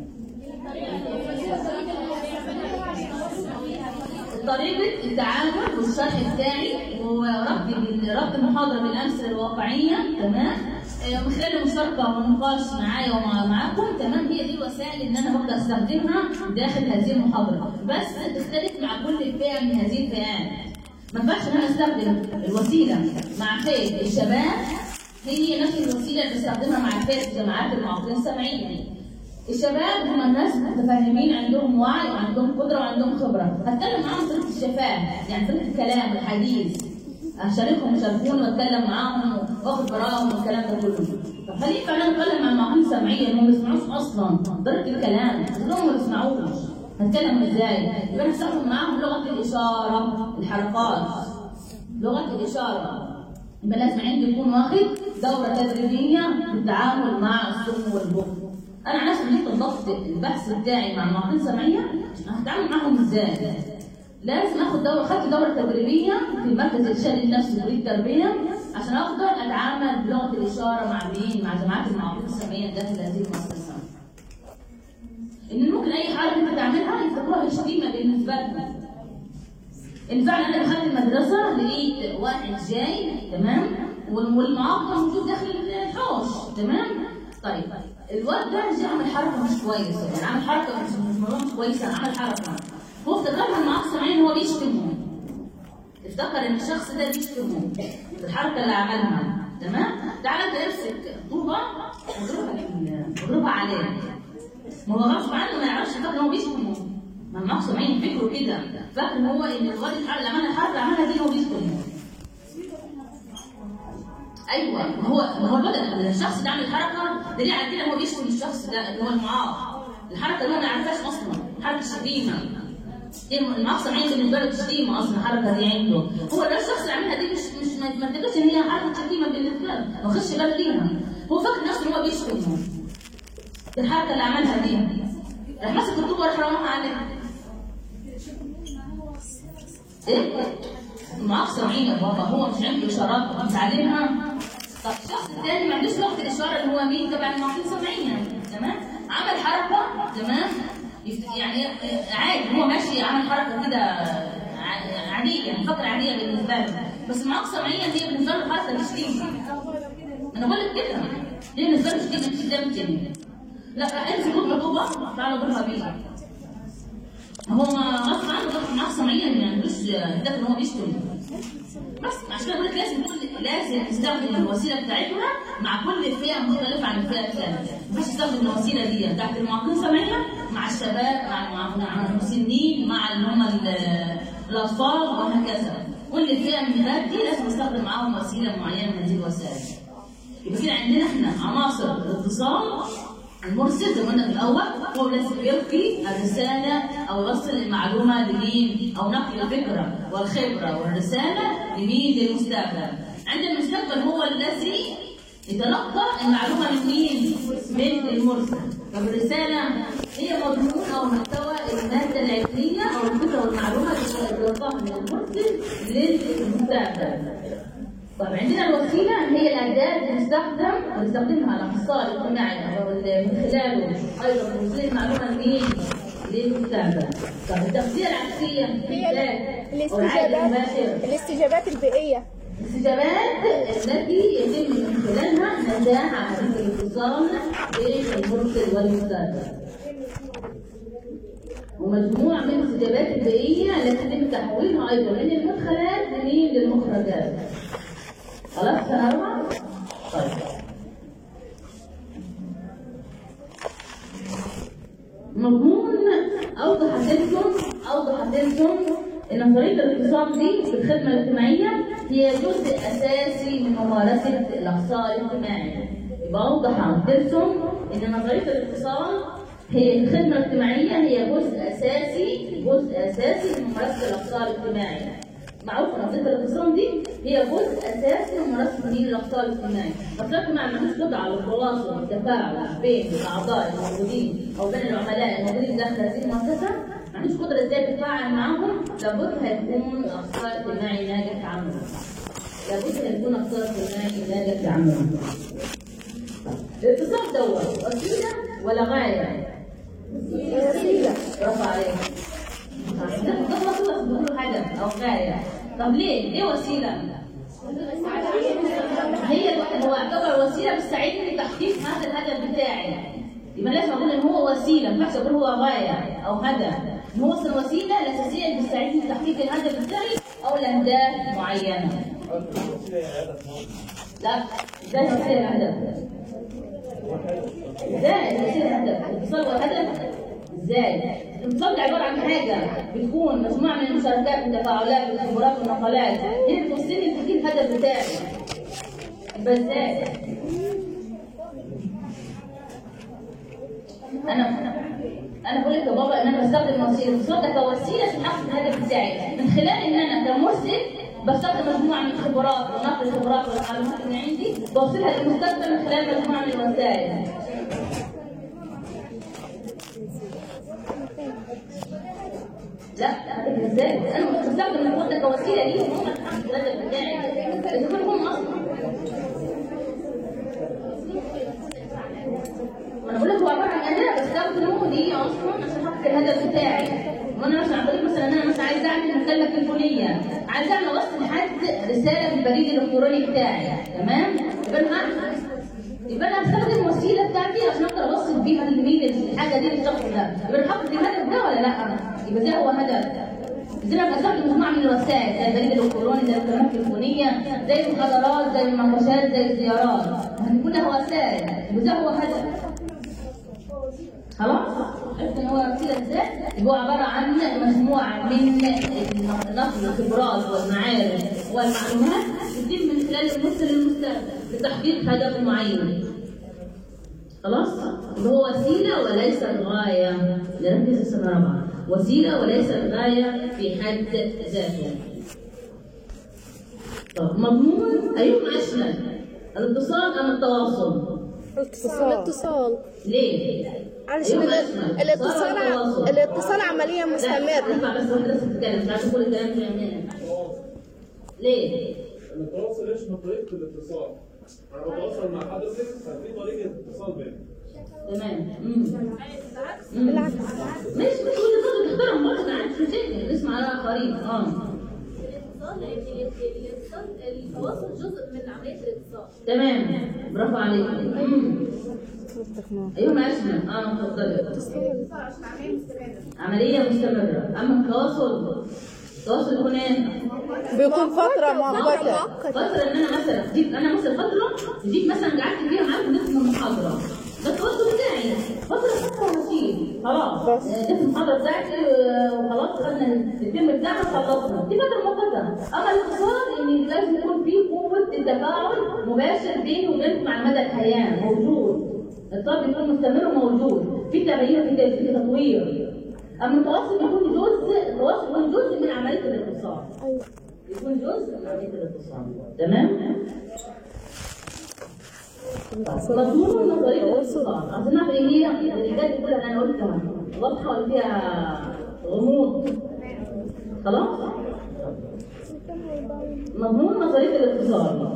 طريقة التعامل والشرح بتاعي وربط ربط المحاضرة بالأمثلة الواقعية، تمام؟ من خلال المشاركة والنقاش معايا ومعاكم، تمام؟ هي دي الوسائل اللي أنا بقدر أستخدمها داخل هذه المحاضرة، بس تختلف مع كل فئة من هذه الفئات. ما ينفعش ان انا استخدم الوسيله مع فئه الشباب هي نفس الوسيله اللي بستخدمها مع فئه الجماعات المعاقين السمعيين. الشباب هم الناس متفاهمين، عندهم وعي وعندهم قدره وعندهم خبره، هتكلم معاهم طريقه الشفاه، يعني طريقه الكلام الحديث، اشاركهم يشاركوني واتكلم معاهم واخد براءهم والكلام ده كله. طب هل ينفع انا اتكلم مع المعاقين السمعيين انهم ما بيسمعوش اصلا طريقه الكلام؟ كلهم ما بيسمعوش، هنتكلم ازاي؟ يبقى نستخدم معاهم لغه الاشاره، الحركات، لغه الاشاره. يبقى لازم عندي يكون واخد دوره تدريبيه للتعامل مع الصم والبكم. انا عشان جيت الضغط البحث بتاعي مع المعاقين السمعيه هتعامل معاهم ازاي؟ لازم اخد دوره، خدت دوره تدريبيه في مركز الارشاد النفسي وكليه التربيه عشان اقدر اتعامل بلغه الاشاره مع مين؟ مع جماعات المعاقين السمعيه داخل هذه المؤسسه. ان ممكن اي حاجه انت تعملها يفتكروها شتيمه بالنسبه لهم. ان فعلا انا دخلت المدرسه لقيت واحد جاي، تمام؟ والمعاق موجود داخل الحوش، تمام؟ طيب الواد ده جه عمل حركه مش كويسه، يعني عمل حركه مش مش كويسه، عمل حركه هو افتكرها المعاق السمعي هو بيشتمه. افتكر ان الشخص ده بيشتمه الحركه اللي عملها، تمام؟ تعالى انت امسك طوبه واضربها واضربها عليه. ما هو غصب عنه ما يعرفش، فاكر ان هو بيشتمه. ما المعاق السمعي فكره كده، فاكر هو ان الواد اللي عمل الحركه اللي عملها دي هو بيشتمه. ايوه ما هو ما هو الولد الشخص اللي عمل الحركه دليل على كده هو بيشتم الشخص ده اللي هو المعاق. الحركه اللي هو ما يعرفهاش اصلا، حركه شتيمه. المعاق السمعي بالنسبه له شتيمه اصلا الحركه دي عنده. هو ده الشخص اللي عملها دي مش مش ما تقدرش ان هي حركه شتيمه بالنسبه له، ما خدش باله ليها. هو فاكر نفسه ان هو بيشتمه. الحركه اللي عملها دي راح مسك الطوبه وراح رماها عليه. ايه؟ المعاق السمعي يا بابا هو مش عنده اشارات متعلمها. طب الشخص الثاني ما عندوش لغه الاشاره اللي هو مين؟ تبع المعاقين السمعيين، تمام؟ عمل حركه، تمام؟ يعني عادي هو ماشي عمل حركه كده عاديه، يعني فتره عاديه بالنسبه له، بس المعاق السمعيه هي بالنسبه له حركه شتيمه. انا بقول لك كده، هي بالنسبه له شتيمه مش ده ممكن. لا امسك الطوبه تعالى اضربها بيها. هو غصب عنه ضرب المعاق السمعيه ما عندوش ده ان هو بيشتم. بس عشان كده بقول لك لازم لازم نستخدم الوسيله بتاعتنا مع كل فئه مختلفه عن الفئه الثانيه. مش نستخدم الوسيله دي بتاعت المعاقين السمعيه مع الشباب، مع مع المسنين، مع اللي هم الاطفال وهكذا. كل فئه من الفئات دي لازم نستخدم معاهم وسيله معينه من هذه الوسائل. يبقى كده عندنا احنا عناصر الاتصال. المرسل زي ما قلنا في الاول هو الذي يلقي الرساله او يوصل المعلومه لمين، او نقل الفكره والخبره والرساله لمين؟ للمستقبل. عند المستقبل هو الذي يتلقى المعلومه من مين؟ من المرسل. طب الرساله هي مضمون او محتوى الماده العلميه او الفكره والمعلومه اللي يتلقاها من المرسل للمستقبل. طب عندنا الوسيله هي الاداه اللي بنستخدم بنستخدمها الاخصائي الاجتماعي او من خلاله ايضا توصيل المعلومه لمين؟ للمستقبل. طب التغذيه العكسيه هي الاستجابات الاستجابات البيئيه. الاستجابات التي يتم من خلالها نجاح عملية الاتصال بين المرسل والمستقبل. ومجموعة من الاستجابات البيئية التي يتم تحويلها أيضا من المدخلات لمين؟ للمخرجات. خلاص سنة أربعة؟ طيب. مضمون أوضح لكم أوضح لكم إن طريقة الاتصال دي في الخدمة الاجتماعية هي جزء أساسي من ممارسة الإقصاء الاجتماعي. يبقى أوضح لكم إن نظرية الاتصال هي الخدمة الاجتماعية هي جزء أساسي جزء أساسي من ممارسة الإقصاء الاجتماعي. معروف نظرية الاتصال دي هي جزء أساسي من ممارسة الإقصاء الاجتماعي. الإقصاء الاجتماعي ملوش قدرة على التواصل والتفاعل بين الأعضاء الموجودين أو بين العملاء الموجودين داخل هذه المؤسسة. ما عندوش قدرة ازاي تتفاعل معاهم، لابد هيكون اقصاء اجتماعي ناجح في عمله. لابد هيكون اقصاء اجتماعي ناجح في عمله. الاتصال دوت وسيلة ولا غاية؟ وسيلة. برافو عليك. ده خلاص بنقول هدف أو غاية. طب ليه؟ ليه وسيلة؟ هي هو يعتبر وسيلة بتساعدني لتحقيق هذا الهدف بتاعي. يبقى لازم أقول إن هو وسيلة، ما ينفعش أقول هو غاية أو هدف. إن هو الوسيلة الأساسية اللي بتساعدني لتحقيق الهدف بتاعي أو لأهداف معينة. لا، ده وسيلة الهدف. ازاي وسيلة الهدف؟ الاتصال هو الهدف؟ ازاي؟ الاتصال عبارة عن حاجة بتكون مجموعة من المشاركات والتفاعلات والخبرات والنقلات هي اللي بتوصلني لتحقيق الهدف بتاعي. يبقى ازاي؟ أنا أنا بقول لك يا بابا إن أنا بستخدم وسيلة الاتصال ده كوسيلة لتحقيق الهدف بتاعي، من خلال إن أنا كمرسل بستخدم مجموعة من الخبرات ونقل الخبرات والمعلومات اللي عندي بوصلها للمستقبل من خلال مجموعة من الوسائل. لا ازاي؟ أنا بستخدم الوسيلة ده كوسيلة ليهم هم لتحقيق الهدف بتاعي. إذا كانوا هم أصلا انا بقول لك هو عباره عن اداه بستخدمه دي اصلا عشان احقق الهدف بتاعي. وانا مثلا بقول لك مثلا انا مثلا عايزه اعمل مكالمه تليفونيه، عايزه اعمل اوصل لحد رساله بالبريد الالكتروني بتاعي، تمام؟ يبقى انا يبقى انا هستخدم الوسيله بتاعتي عشان اقدر اوصل بيها لمين الحاجه دي للشخص ده. يبقى انا حاطط الهدف ده ولا لا؟ يبقى ده هو هدف. زي ما بستخدم مجموعه من الوسائل زي البريد الالكتروني زي المكالمات التليفونيه زي المحاضرات زي المناقشات زي الزيارات، هتكون ده وسائل. يبقى ده هو هدف. خلاص؟ عرفت ان هو وسيله ازاي؟ هو عباره عن مجموعه من نقل الخبرات والمعارف والمعلومات بتتم من خلال المرسل للمستقبل لتحقيق هدف معين. خلاص؟ اللي هو وسيله وليس الغايه. نركز في السنه الرابعه. وسيله وليس الغايه في حد ذاته. طب مضمون ايهما اشمل؟ الاتصال ام التواصل؟ الاتصال. الاتصال. ليه؟ علشان الاتصال الاتصال عملية مستمرة. اسمع بس واحدة بس تتكلم، مش عارفة كل الكلام في عينينا. ليه؟ التواصل يشمل طريقة الاتصال. أنا بتواصل مع حضرتك ففي طريقة اتصال بيننا. تمام. امم بالعكس. ماشي مش كل الناس بتحترم بعض، ما عادش مشاكل، نسمع الآخرين. اه. الاتصال التواصل جزء من عملية الاتصال. تمام، برافو عليك. امم ايوه معلش اه اتفضلي. عمليه مستمره. اما التواصل التواصل يكون ايه؟ بيكون فتره مؤقته. فتره ان انا مثلا تجيب انا مثلا فتره تجيب مثلا قعدت فيها معاك ونفس المحاضره ده التواصل بتاعي فتره فتره وهسيب خلاص نفس المحاضره بتاعتي وخلاص خدنا الترم بتاعنا خلصنا دي فتره مؤقته. اما الاتصال ان لازم يكون في قوه التفاعل مباشر بيني وبينكم مع مدى الحياه موجود. الطلب بيكون مستمر وموجود في تغيير في تطوير. اما التواصل بيكون جزء التواصل بيكون جزء من عمليه الاتصال. ايوه بيكون جزء من عمليه الاتصال. تمام؟ مضمون نظريه الاتصال عشان نعرف ايه هي الحاجات دي كلها اللي انا قلتها واضحه ولا فيها غموض؟ خلاص؟ مضمون نظريه الاتصال.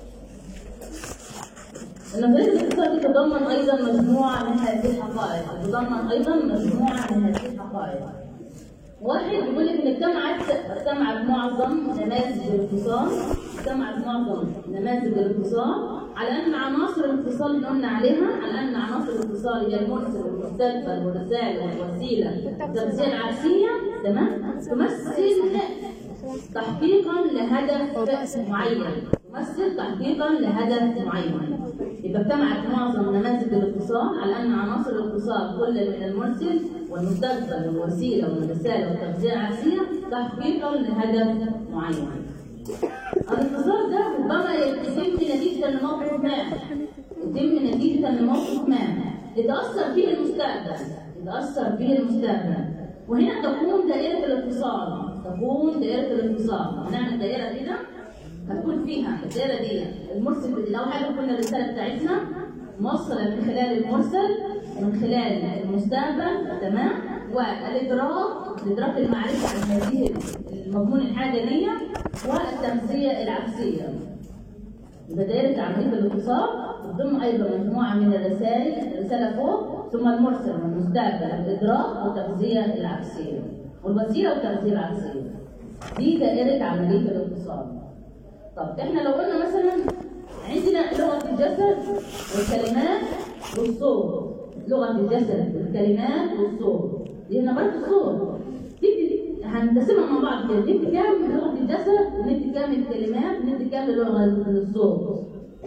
نظرية الاتصال تتضمن أيضا مجموعة من هذه الحقائق، تتضمن أيضا مجموعة من هذه الحقائق. واحد يقول لك إن اجتمعت اجتمعت معظم نماذج الاتصال اجتمعت معظم نماذج الاتصال على ان عناصر الاتصال اللي قلنا عليها، على ان عناصر الاتصال هي المرسل والمستقبل والرسائل والوسيله التغذيه العكسيه، تمام؟ تمثل تحقيقا لهدف معين، تمثل تحقيقا لهدف معين. يبقى اجتمعت معظم نماذج الاتصال على ان عناصر الاتصال كل من المرسل والمستقبل والوسيله والرساله والتغذيه العكسيه تحقيقا لهدف معين. الاتصال ده ربما يتم نتيجه لموقف ما، يتم نتيجه لموقف ما يتاثر فيه المستقبل، يتاثر فيه المستقبل، وهنا تكون دائره الاتصال، تكون دائره الاتصال. هنعمل دائره كده هتكون فيها الدائره دي المرسل بدي اول حاجه قلنا الرساله بتاعتنا موصله من خلال المرسل من خلال المستقبل، تمام؟ والادراك الادراك المعرفي عن هذه المضمون الحاجه دي، والتغذيه العكسيه. يبقى دائره عمليه الاتصال تضم ايضا مجموعه من الرسائل، الرساله فوق ثم المرسل والمستقبل الادراك والتغذيه العكسيه والوسيله والتغذيه العكسيه. دي دائره عمليه الاتصال. طب احنا لو قلنا مثلا عندنا لغه الجسد والكلمات والصوت، لغه الجسد والكلمات والصوت، دي نبرات الصوت دي هنقسمها مع بعض كده، ندي كام لغه الجسد وندي كام الكلمات وندي كام لغه الصوت.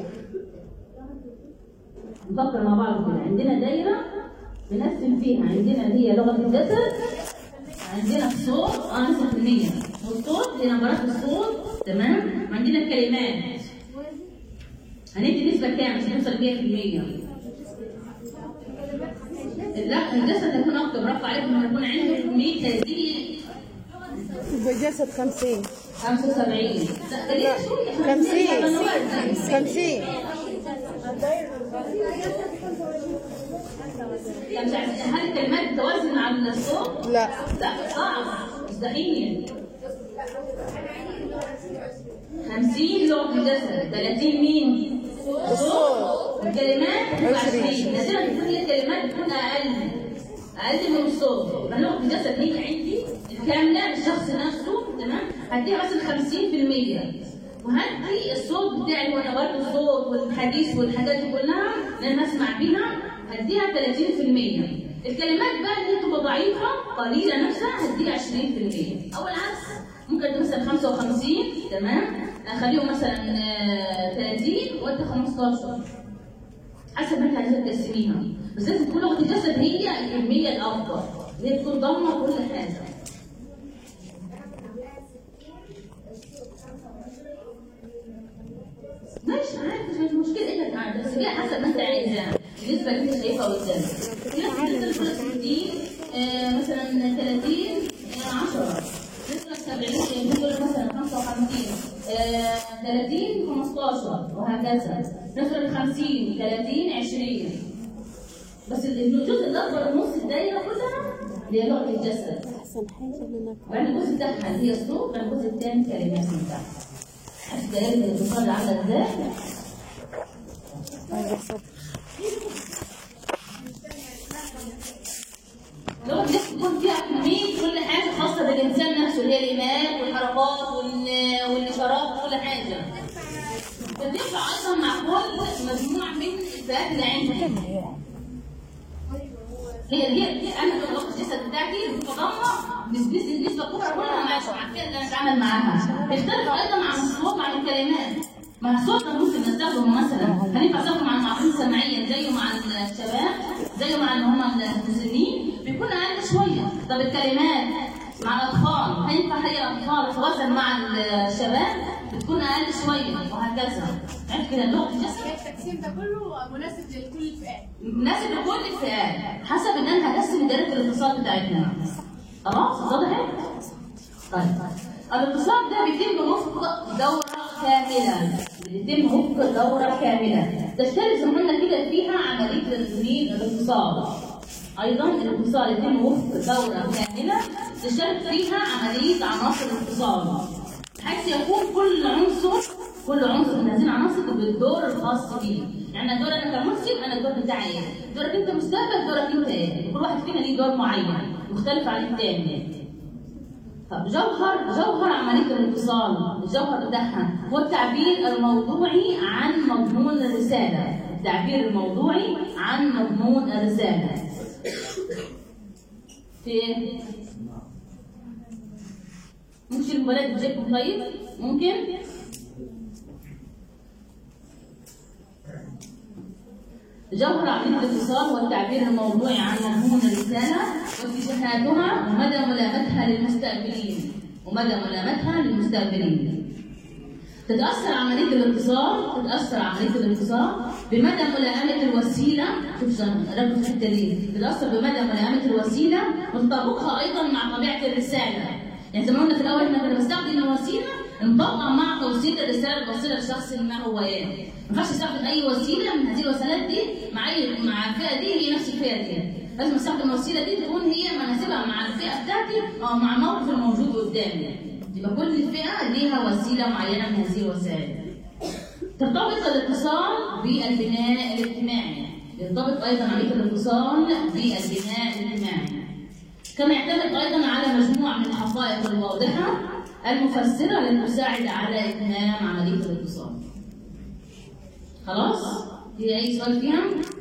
نفكر مع بعض كده، عندنا دايره بنقسم فيها، عندنا اللي هي لغه الجسد، عندنا الصوت اه نسبه في المية، والصوت اللي نبرات الصوت، تمام؟ وعندنا الكلمات هندي نسبه كام عشان نوصل مية في المية؟ لا الجسد هيكون اكتر، برافو عليكم، لما يكون عنده كميه تهديد الجسد خمسين خمسة وسبعين لا خمسين خمسين هل الكلمات تتوازن مع الصوت؟ لا لا صعب مستحيل. خمسين لغة الجسد، ثلاثين مين؟ الصوت. الكلمات عشرين، نادرا تكون الكلمات تكون أقل أقل من الصوت. فلغة الجسد هي عندي الكاملة للشخص نفسه، تمام؟ هديها مثلا خمسين في المية، وهدي الصوت بتاعي ونبرات الصوت والحديث والحاجات دي كلها اللي أنا أسمع بيها هديها ثلاثين في المية. الكلمات بقى اللي تبقى ضعيفة قليلة نفسها هديها عشرين في المية، أو العكس ممكن مثلا خمسة وخمسين، تمام؟ اخليهم مثلا ثلاثين وانت خمستاشر حسب ما انت عايزه تقسميها، بس لازم تكون لغه الجسد هي الكميه الافضل، اللي تكون ضامنه كل حاجه. ماشي عادي مش مشكله، انت قاعد بس هي حسب ما انت عايزاها، النسبه اللي انت شايفها قدامك. في ناس بتوصل ستين مثلا ثلاثين عشرة، نسبة سبعين بتقول مثلا خمسة وخمسين ثلاثين خمستاشر وهكذا، نسبة خمسين ثلاثين عشرين. بس الجزء الاكبر نص الدايره كلها اللي هي لغه الجسد. احسن حاجه انك وبعدين الجزء بتاعها اللي هي الصوت، وبعدين الجزء الثاني كلمات بتاعها. عارف دايره الاتصال عامله ازاي؟ عايزه صبر. لغه الجسد تكون فيها كميه كل حاجه خاصه بالانسان نفسه، اللي هي الايماء والحركات والاشارات وكل حاجه. بتنفع ايضا مع كل مجموعه من الفئات اللي عندي. هي هي انا لغه الجسد بتاعتي متضمنه نسبه نسبه كبرى كلها مع الفئه اللي انا بتعامل معاها. بيختلف ايضا عن الصوت وعن الكلمات. مع الصوت ممكن نستخدمه مثلا هننفع نستخدمه مع المعاقين سمعيا زيه مع الشباب، زيه مع اللي هم المسنين، بيكون اقل شويه. طب الكلمات مع الاطفال هينفع هي الاطفال تتواصل مع الشباب بتكون اقل شويه وهكذا. عرفت كده لغه الجسد؟ التقسيم ده كله مناسب لكل الفئات. مناسب لكل الفئات حسب ان انا هقسم دائره الاتصال بتاعتنا. خلاص وضحت؟ طيب الاتصال ده بيتم وفق دوره كامله، بيتم وفق دوره كامله تشترك زي ما قلنا كده فيها عمليه تنظيم الاتصال. ايضا الاتصال يتم وفق دوره كامله تشترك فيها عمليه عناصر الاتصال، بحيث يكون كل عنصر كل عنصر من هذه العناصر بالدور الخاص بيه. يعني الدور انا كمرسل انا الدور بتاعي ايه؟ دورك انت مستقبل، دورك انت ايه؟ كل واحد فينا ليه دور معين مختلف عن الثاني. طب جوهر جوهر عملية الاتصال، الجوهر بتاعها هو التعبير الموضوعي عن مضمون الرسالة، التعبير الموضوعي عن مضمون الرسالة. في ايه؟ ممكن البلد تجيبكم طيب؟ ممكن؟ جوهر عملية الاتصال هو التعبير الموضوعي عن مضمون الرسالة واتجاهاتها ومدى ملامتها للمستقبلين ومدى ملامتها للمستقبلين. تتأثر عملية الاتصال تتأثر عملية الاتصال بمدى ملائمة الوسيلة، شوف ركز في الحتة دي، تتأثر بمدى ملائمة الوسيلة وتطابقها أيضا مع طبيعة الرسالة. يعني زي ما قلنا في الأول احنا كنا بنستخدم الوسيلة نطبق مع توصيل الرسالة الوسيلة لشخص ما هو ايه. ما ينفعش استخدم أي وسيلة من هذه الوسائل دي مع أي مع الفئة دي هي نفس الفئة دي. لازم استخدم الوسيلة دي تكون هي مناسبة مع الفئة بتاعتي أو مع الموقف الموجود قدامي. يبقى كل فئة ليها وسيلة معينة من هذه الوسائل. ترتبط الاتصال بالبناء الاجتماعي، يرتبط أيضا عملية الاتصال بالبناء الاجتماعي. كما يعتمد أيضا على مجموعة من الحقائق الواضحة المفسرة لتساعد على إتمام عملية الاتصال. خلاص؟ في أي سؤال فيها؟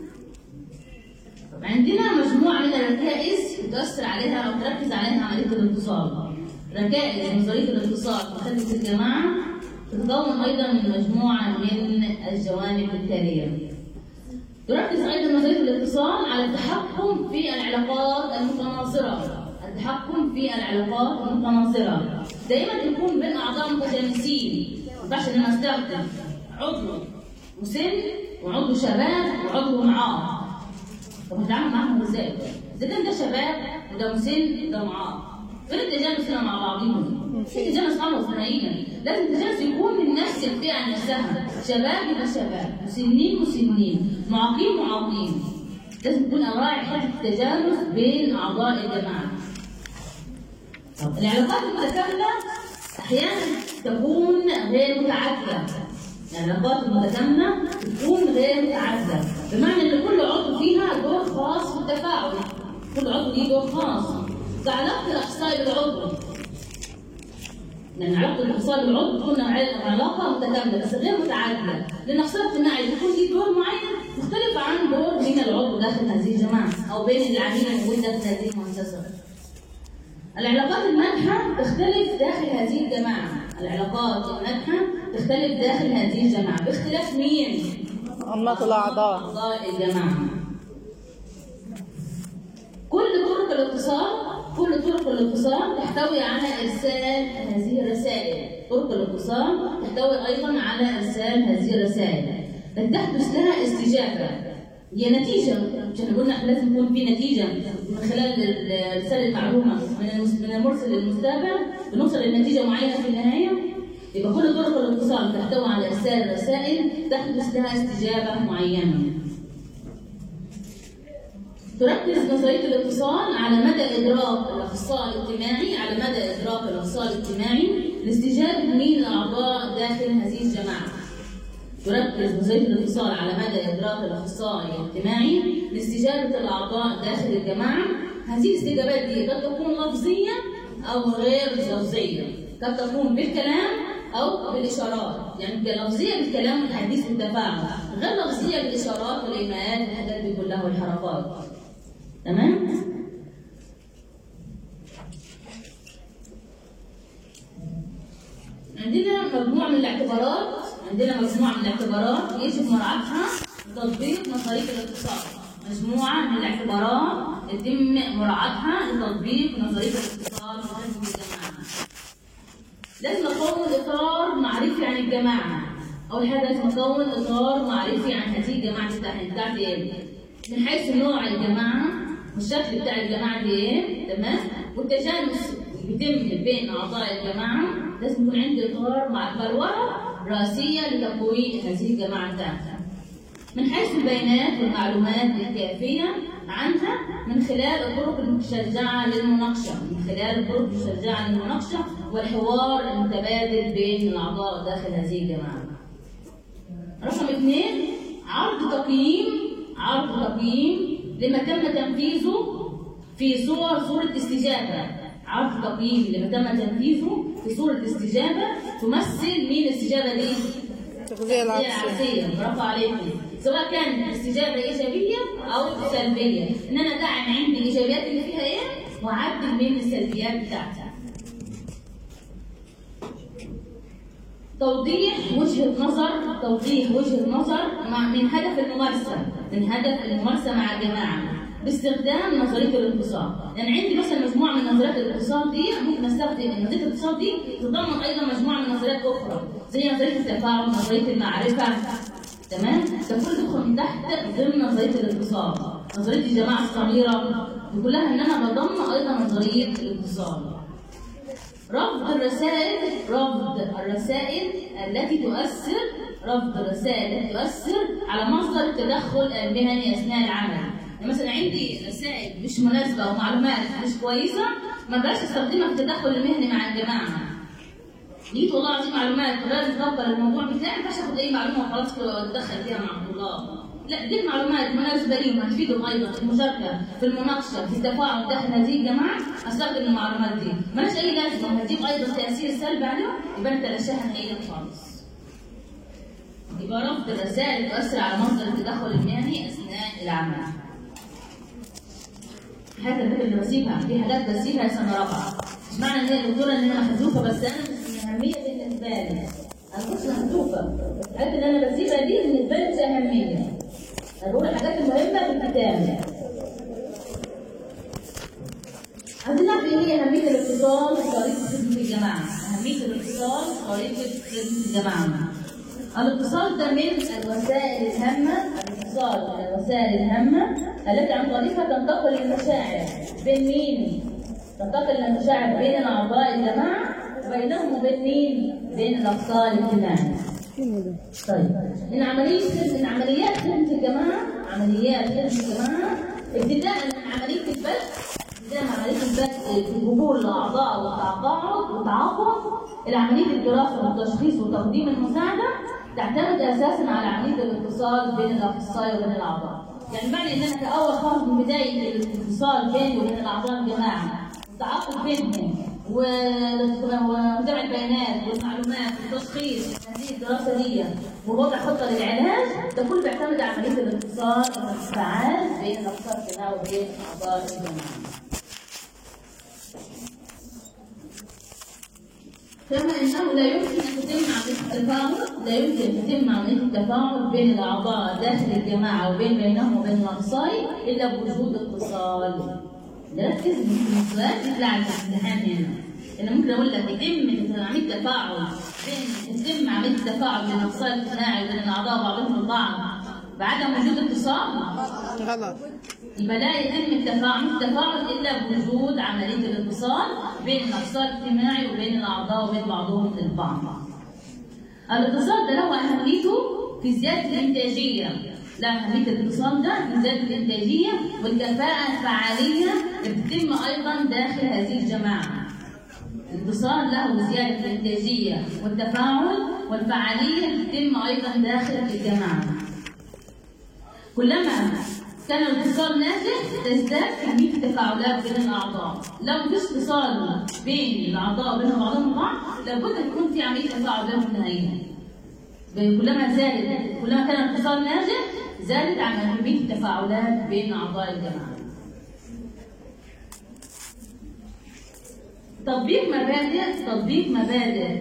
طب عندنا مجموعة من الركائز تؤثر عليها أو تركز عليها عملية الاتصال. ركائز نظرية الاتصال في خدمة الجماعة تتكون أيضا من مجموعة من الجوانب التالية. تركز أيضا نظرية الاتصال على التحكم في العلاقات المتناصرة، التحكم في العلاقات المتناصرة. دائما يكون بين أعضاء متجانسين، ما ينفعش إن أنا أستخدم عضو مسن وعضو شباب وعضو معاق. طب هتعامل معاهم ازاي؟ إذا كان ده شباب وده مسن وده معاق، فين التجانس هنا مع بعضهم؟ في تجانس أمر ثنائيا، لازم التجانس يكون من نفس الفئة نفسها، شباب يبقى شباب، مسنين مسنين، معاقين معاقين. لازم تكون أراعي حتة التجانس بين أعضاء الجماعة. طب العلاقات المتكاملة أحيانا تكون غير متعادلة. العلاقات المتكاملة تكون غير متعادلة، بمعنى إن كل عضو فيها دور خاص في التفاعل، كل عضو ليه دور خاص. كعلاقة الأخصائي بالعضو، لأن علاقة الأخصائي بالعضو تكون علاقة متكاملة بس غير متعادلة، لأن الأخصائي الاجتماعي بيكون ليه دور معين مختلف عن دور بين العضو داخل هذه الجماعة أو بين العميل الموجود داخل هذه المؤسسة. العلاقات الناجحة تختلف داخل هذه الجماعة، العلاقات الناجحة تختلف داخل هذه الجماعة باختلاف مين؟ أنماط الأعضاء أعضاء الجماعة. كل طرق الاتصال كل طرق الاتصال تحتوي على إرسال هذه الرسائل، طرق الاتصال تحتوي أيضا على إرسال هذه الرسائل، تحدث لها استجابة، هي نتيجة، مش احنا قلنا لازم يكون في نتيجة من خلال رسالة المعلومة من المرسل للمستقبل بنوصل لنتيجة معينة في النهاية. يبقى كل طرق الاتصال تحتوي على إرسال رسائل تحدث لها استجابة معينة. تركز نظرية الاتصال على مدى إدراك الأخصائي الاجتماعي على مدى إدراك الأخصائي الاجتماعي لاستجابة مين الأعضاء داخل هذه الجماعة. تركز نظرية الاتصال على مدى إدراك الأخصائي الاجتماعي لاستجابة الأعضاء داخل الجماعة. هذه الاستجابات دي قد تكون لفظية أو غير لفظية، قد تكون بالكلام أو بالإشارات، يعني لفظية بالكلام والحديث والتفاعل، غير لفظية بالإشارات والإيماءات والحاجات دي كلها والحركات. تمام؟ عندنا مجموعة من الاعتبارات عندنا مجموعة من الاعتبارات يجب مراعاتها لتطبيق نظرية الاتصال. مجموعة من الاعتبارات يتم مراعاتها لتطبيق نظرية الاتصال في خدمة الجماعة. لازم أكون إطار معرفي عن الجماعة. أول حاجة لازم أكون إطار معرفي عن هذه الجماعة بتاعتي بتاعتي إيه؟ من حيث نوع الجماعة والشكل بتاع الجماعة دي إيه؟ تمام؟ والتجانس اللي بيتم بين أعضاء الجماعة لازم يكون عندي إطار مع بلورة رئيسية لتكوين هذه الجماعة بتاعتها. من حيث البيانات والمعلومات الكافية عنها من خلال الطرق المشجعة للمناقشة، من خلال الطرق المشجعة للمناقشة والحوار المتبادل بين الأعضاء داخل هذه الجماعة. رقم اثنين، عرض تقييم عرض تقييم لما تم تنفيذه في صور صورة استجابة. عرض تقييم لما تم تنفيذه في صورة استجابة تمثل مين الاستجابة دي؟ التغذية العكسية. العكسية، برافو عليكم. سواء كانت استجابة إيجابية أو سلبية، إن أنا دعم عندي الإيجابيات اللي فيها إيه وأعدل من السلبيات بتاعتها. توضيح وجهة نظر، توضيح وجهة نظر مع من هدف الممارسة، من هدف الممارسة مع الجماعة باستخدام نظرية الاتصال. يعني عندي مثلا مجموعة من نظريات الاتصال دي ممكن استخدم نظرية الاتصال دي تتضمن أيضا مجموعة من نظريات أخرى زي نظرية التفاعل، نظرية المعرفة، تمام؟ ده كله يدخل من تحت ضمن نظرية الاتصال. نظرية الجماعة الصغيرة دي كلها إن أنا بضم أيضا نظرية الاتصال. رفض الرسائل، رفض الرسائل التي تؤثر، رفض الرسائل التي تؤثر على مصدر التدخل المهني أثناء العمل. يعني مثلا عندي رسائل مش مناسبة أو معلومات مش كويسة ما بقاش استخدمها في التدخل المهني مع الجماعة. جيت والله العظيم معلومات لازم تكبر الموضوع بتاعي، ما ينفعش اخد اي معلومة وخلاص واتدخل فيها مع الطلاب. لا، دي المعلومات مناسبة ليهم هتفيدهم أيضا في المشاركة، في المناقشة، في التفاعل داخل هذه الجماعة، أستخدم المعلومات دي، مالهاش أي لازمة وهتجيب أيضا تأثير سلبي عليهم، يبقى أنت رشاها نهائيا خالص. يبقى رفض الرسائل تؤثر على مصدر التدخل المهني أثناء العمل. حاجة اللي بسيبها، في حاجات بسيبها سنة رابعة، مش معنى إن هي دكتورة إن أنا محذوفة، بس أنا مش أهمية بالنسبة لي. أنا مش محذوفة، الحاجات اللي أنا بسيبها دي بالنسبة لي مش أهمية. هنقول الحاجات المهمة بالكتاب. عايزين نعرف ايه هي أهمية الاتصال في طريقة خدمة الجماعة. أهمية الاتصال في طريقة خدمة الجماعة. الاتصال ده من الوسائل الهامة، الاتصال من الوسائل الهامة التي عن طريقها تنتقل المشاعر بين مين؟ تنتقل المشاعر بين أعضاء الجماعة وبينهم وبين مين؟ بين الأفصال الاجتماعية. طيب، من عملية من عمليات خدمة الجماعة، عمليات خدمة الجماعة ابتداء من عملية البث، ابتداء من عملية البث في القبول الأعضاء والتعاقد والتعاقد إلى عملية الدراسة والتشخيص وتقديم المساعدة، تعتمد أساساً على عملية الاتصال بين الأخصائي وبين الأعضاء. يعني معنى إن أنا كأول خطوة من بداية الاتصال بيني وبين الأعضاء الجماعة، التعاقد بينهم وجمع البيانات والمعلومات والتشخيص هذه الدراسه دي ووضع خطه للعلاج، ده كله بيعتمد على عمليه الاتصال الفعال بين الافراد الجماعه وبين اعضاء الجماعه. كما انه لا يمكن ان تتم عمليه التفاعل، لا يمكن ان تتم عمليه التفاعل بين الاعضاء داخل الجماعه وبين بينهم وبين الاخصائي الا بوجود اتصال. ركز في السؤال يطلع على الامتحان هنا. انا ممكن اقول لك يتم عمليه تفاعل بين يتم عمليه التفاعل بين الاخصائي الاجتماعي وبين الاعضاء بعضهم البعض بعدم وجود اتصال؟ غلط. يبقى لا يتم التفاعل التفاعل الا بوجود عمليه الاتصال بين الاخصائي الاجتماعي وبين الاعضاء وبين بعضهم البعض. الاتصال ده له اهميته في زياده الانتاجيه. لا، أهمية الاتصال ده في زيادة الإنتاجية والكفاءة الفعالية اللي بتتم أيضا داخل هذه الجماعة. الاتصال له زيادة الإنتاجية والتفاعل والفعالية اللي بتتم أيضا داخل الجماعة. كلما كان الاتصال ناجح تزداد كمية التفاعلات بين الأعضاء. لو مفيش اتصال بين الأعضاء وبين بعضهم البعض لابد أن يكون في عملية تفاعل بينهم نهائيا. كلما زادت كلما كان الاتصال ناجح زادت عن كمية التفاعلات بين أعضاء الجماعة. تطبيق مبادئ تطبيق مبادئ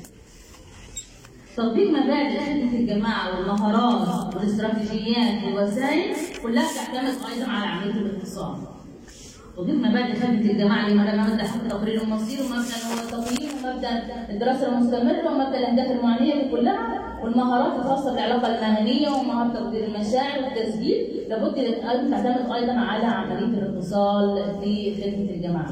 تطبيق مبادئ خدمة الجماعة والمهارات والاستراتيجيات والوسائل كلها تعتمد أيضا على عملية الاتصال. تطبيق مبادئ خدمة الجماعة اللي مبدأ حق تقرير المصير ومبدأ التقييم ومبدأ الدراسة المستمرة ومبدأ الأهداف المعنية دي كلها، والمهارات الخاصة بالعلاقة المهنية ومهارة تقدير المشاعر والتسجيل لابد أن تعتمد أيضا على عملية الاتصال في خدمة الجماعة.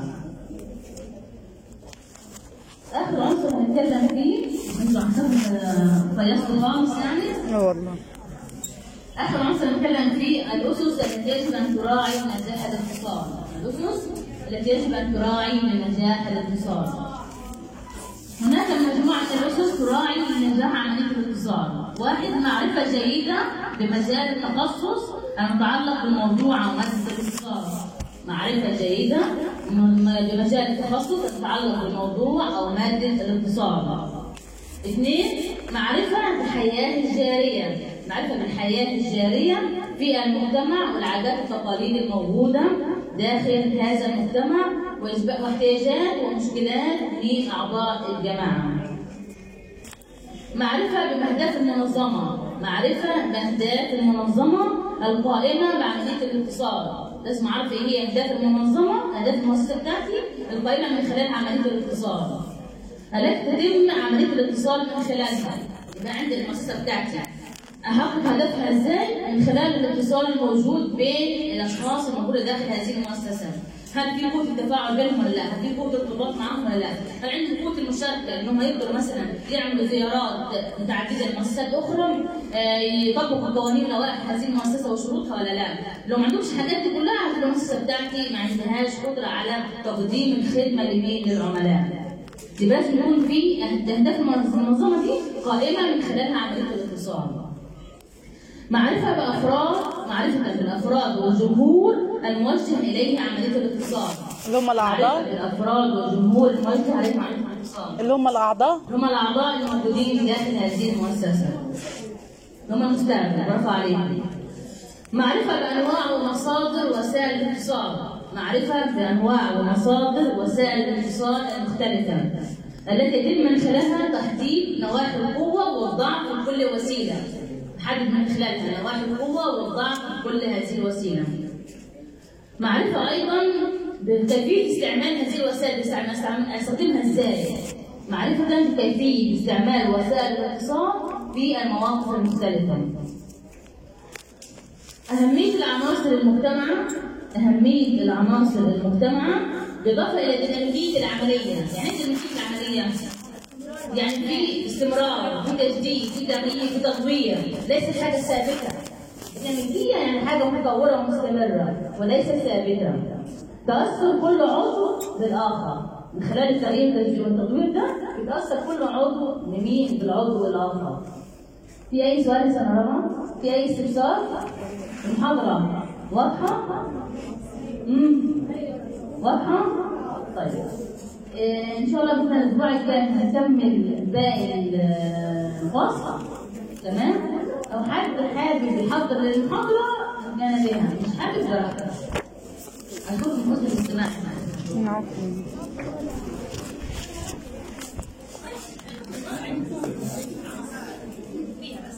آخر عنصر هنتكلم فيه انتوا عندكم فيصل خالص يعني؟ اه والله. آخر عنصر نتكلم فيه الأسس التي يجب أن تراعي نجاح الاتصال. الأسس التي يجب أن تراعي لنجاح الاتصال. هناك مجموعة من الأسس تراعي لنجاح عملية الاتصال. واحد، معرفة جيدة بمجال التخصص المتعلق بالموضوع أو مادة الاتصال. معرفة جيدة بمجال التخصص المتعلق بالموضوع أو مادة الاتصال. اثنين، معرفة بالحياة الجارية، معرفة بالحياة الجارية في المجتمع والعادات والتقاليد الموجودة داخل هذا المجتمع واحتياجات ومشكلات لأعضاء الجماعة. معرفة بأهداف المنظمة، معرفة بأهداف المنظمة القائمة بعملية الاتصال. لازم أعرف إيه هي أهداف المنظمة، أهداف المؤسسة بتاعتي القائمة من خلال عملية الاتصال. التي تتم عملية الاتصال من خلالها. يبقى عندي المؤسسة بتاعتي أحقق هدفها إزاي؟ من خلال الاتصال الموجود بين الأشخاص الموجودة داخل هذه المؤسسة. هل في قوة التفاعل بينهم ولا لا؟ هل في قوة الارتباط معهم ولا لا؟ هل عندهم قوة المشاركة إنهم يقدروا مثلا يعملوا زيارات متعددة لمؤسسات أخرى، يطبقوا القوانين واللوائح هذه المؤسسة وشروطها ولا لا؟ لو ما عندهمش الحاجات دي كلها هتبقى المؤسسة بتاعتي ما عندهاش قدرة على تقديم الخدمة لمين؟ للعملاء. يبقى لازم يكون في أهداف المنظمة دي قائمة من خلالها عملية الاتصال. معرفة بأفراد، معرفة بالأفراد والجمهور الموجه إليه عملية الاتصال. اللي هم الأعضاء؟ معرفة بالأفراد والجمهور الموجه عليه عملية الاتصال. اللي هم الأعضاء؟ اللي هم الأعضاء الموجودين داخل هذه المؤسسة. اللي هم المستقبل، برافو عليكم. معرفة بأنواع ومصادر وسائل الاتصال. معرفة بأنواع ومصادر وسائل الاتصال المختلفة التي يتم من خلالها تحديد نواحي القوة والضعف في كل وسيلة. نحدد من خلالها نواحي القوة والضعف في كل هذه الوسيلة. معرفة أيضا بكيفية استعمال هذه الوسائل، استخدمها ازاي؟ معرفة بكيفية استعمال وسائل الاتصال في المواقف المختلفة. أهمية العناصر المجتمعة، أهمية العناصر المجتمعة بالإضافة إلى ديناميكية العملية. يعني إيه ديناميكية العملية؟ يعني في استمرار، في تجديد، في تغيير، في تطوير، ليست حاجة ثابتة. الديناميكية يعني حاجة متطورة ومستمرة وليست ثابتة. تأثر كل عضو بالآخر. من خلال التغيير والتطوير ده بيتأثر كل عضو لمين؟ بالعضو الآخر. في أي سؤال يا سنة رابعة؟ في أي استفسار؟ المحاضرة واضحة؟ امم واضحة؟ طيب. إيه إن شاء الله مثلا الأسبوع الجاي هنكمل باقي الفصل، تمام؟ أو حد حابب يحضر للمحاضرة كان بيها، مش حابب براحتك. أشوف الفصل الاجتماعي. نعم.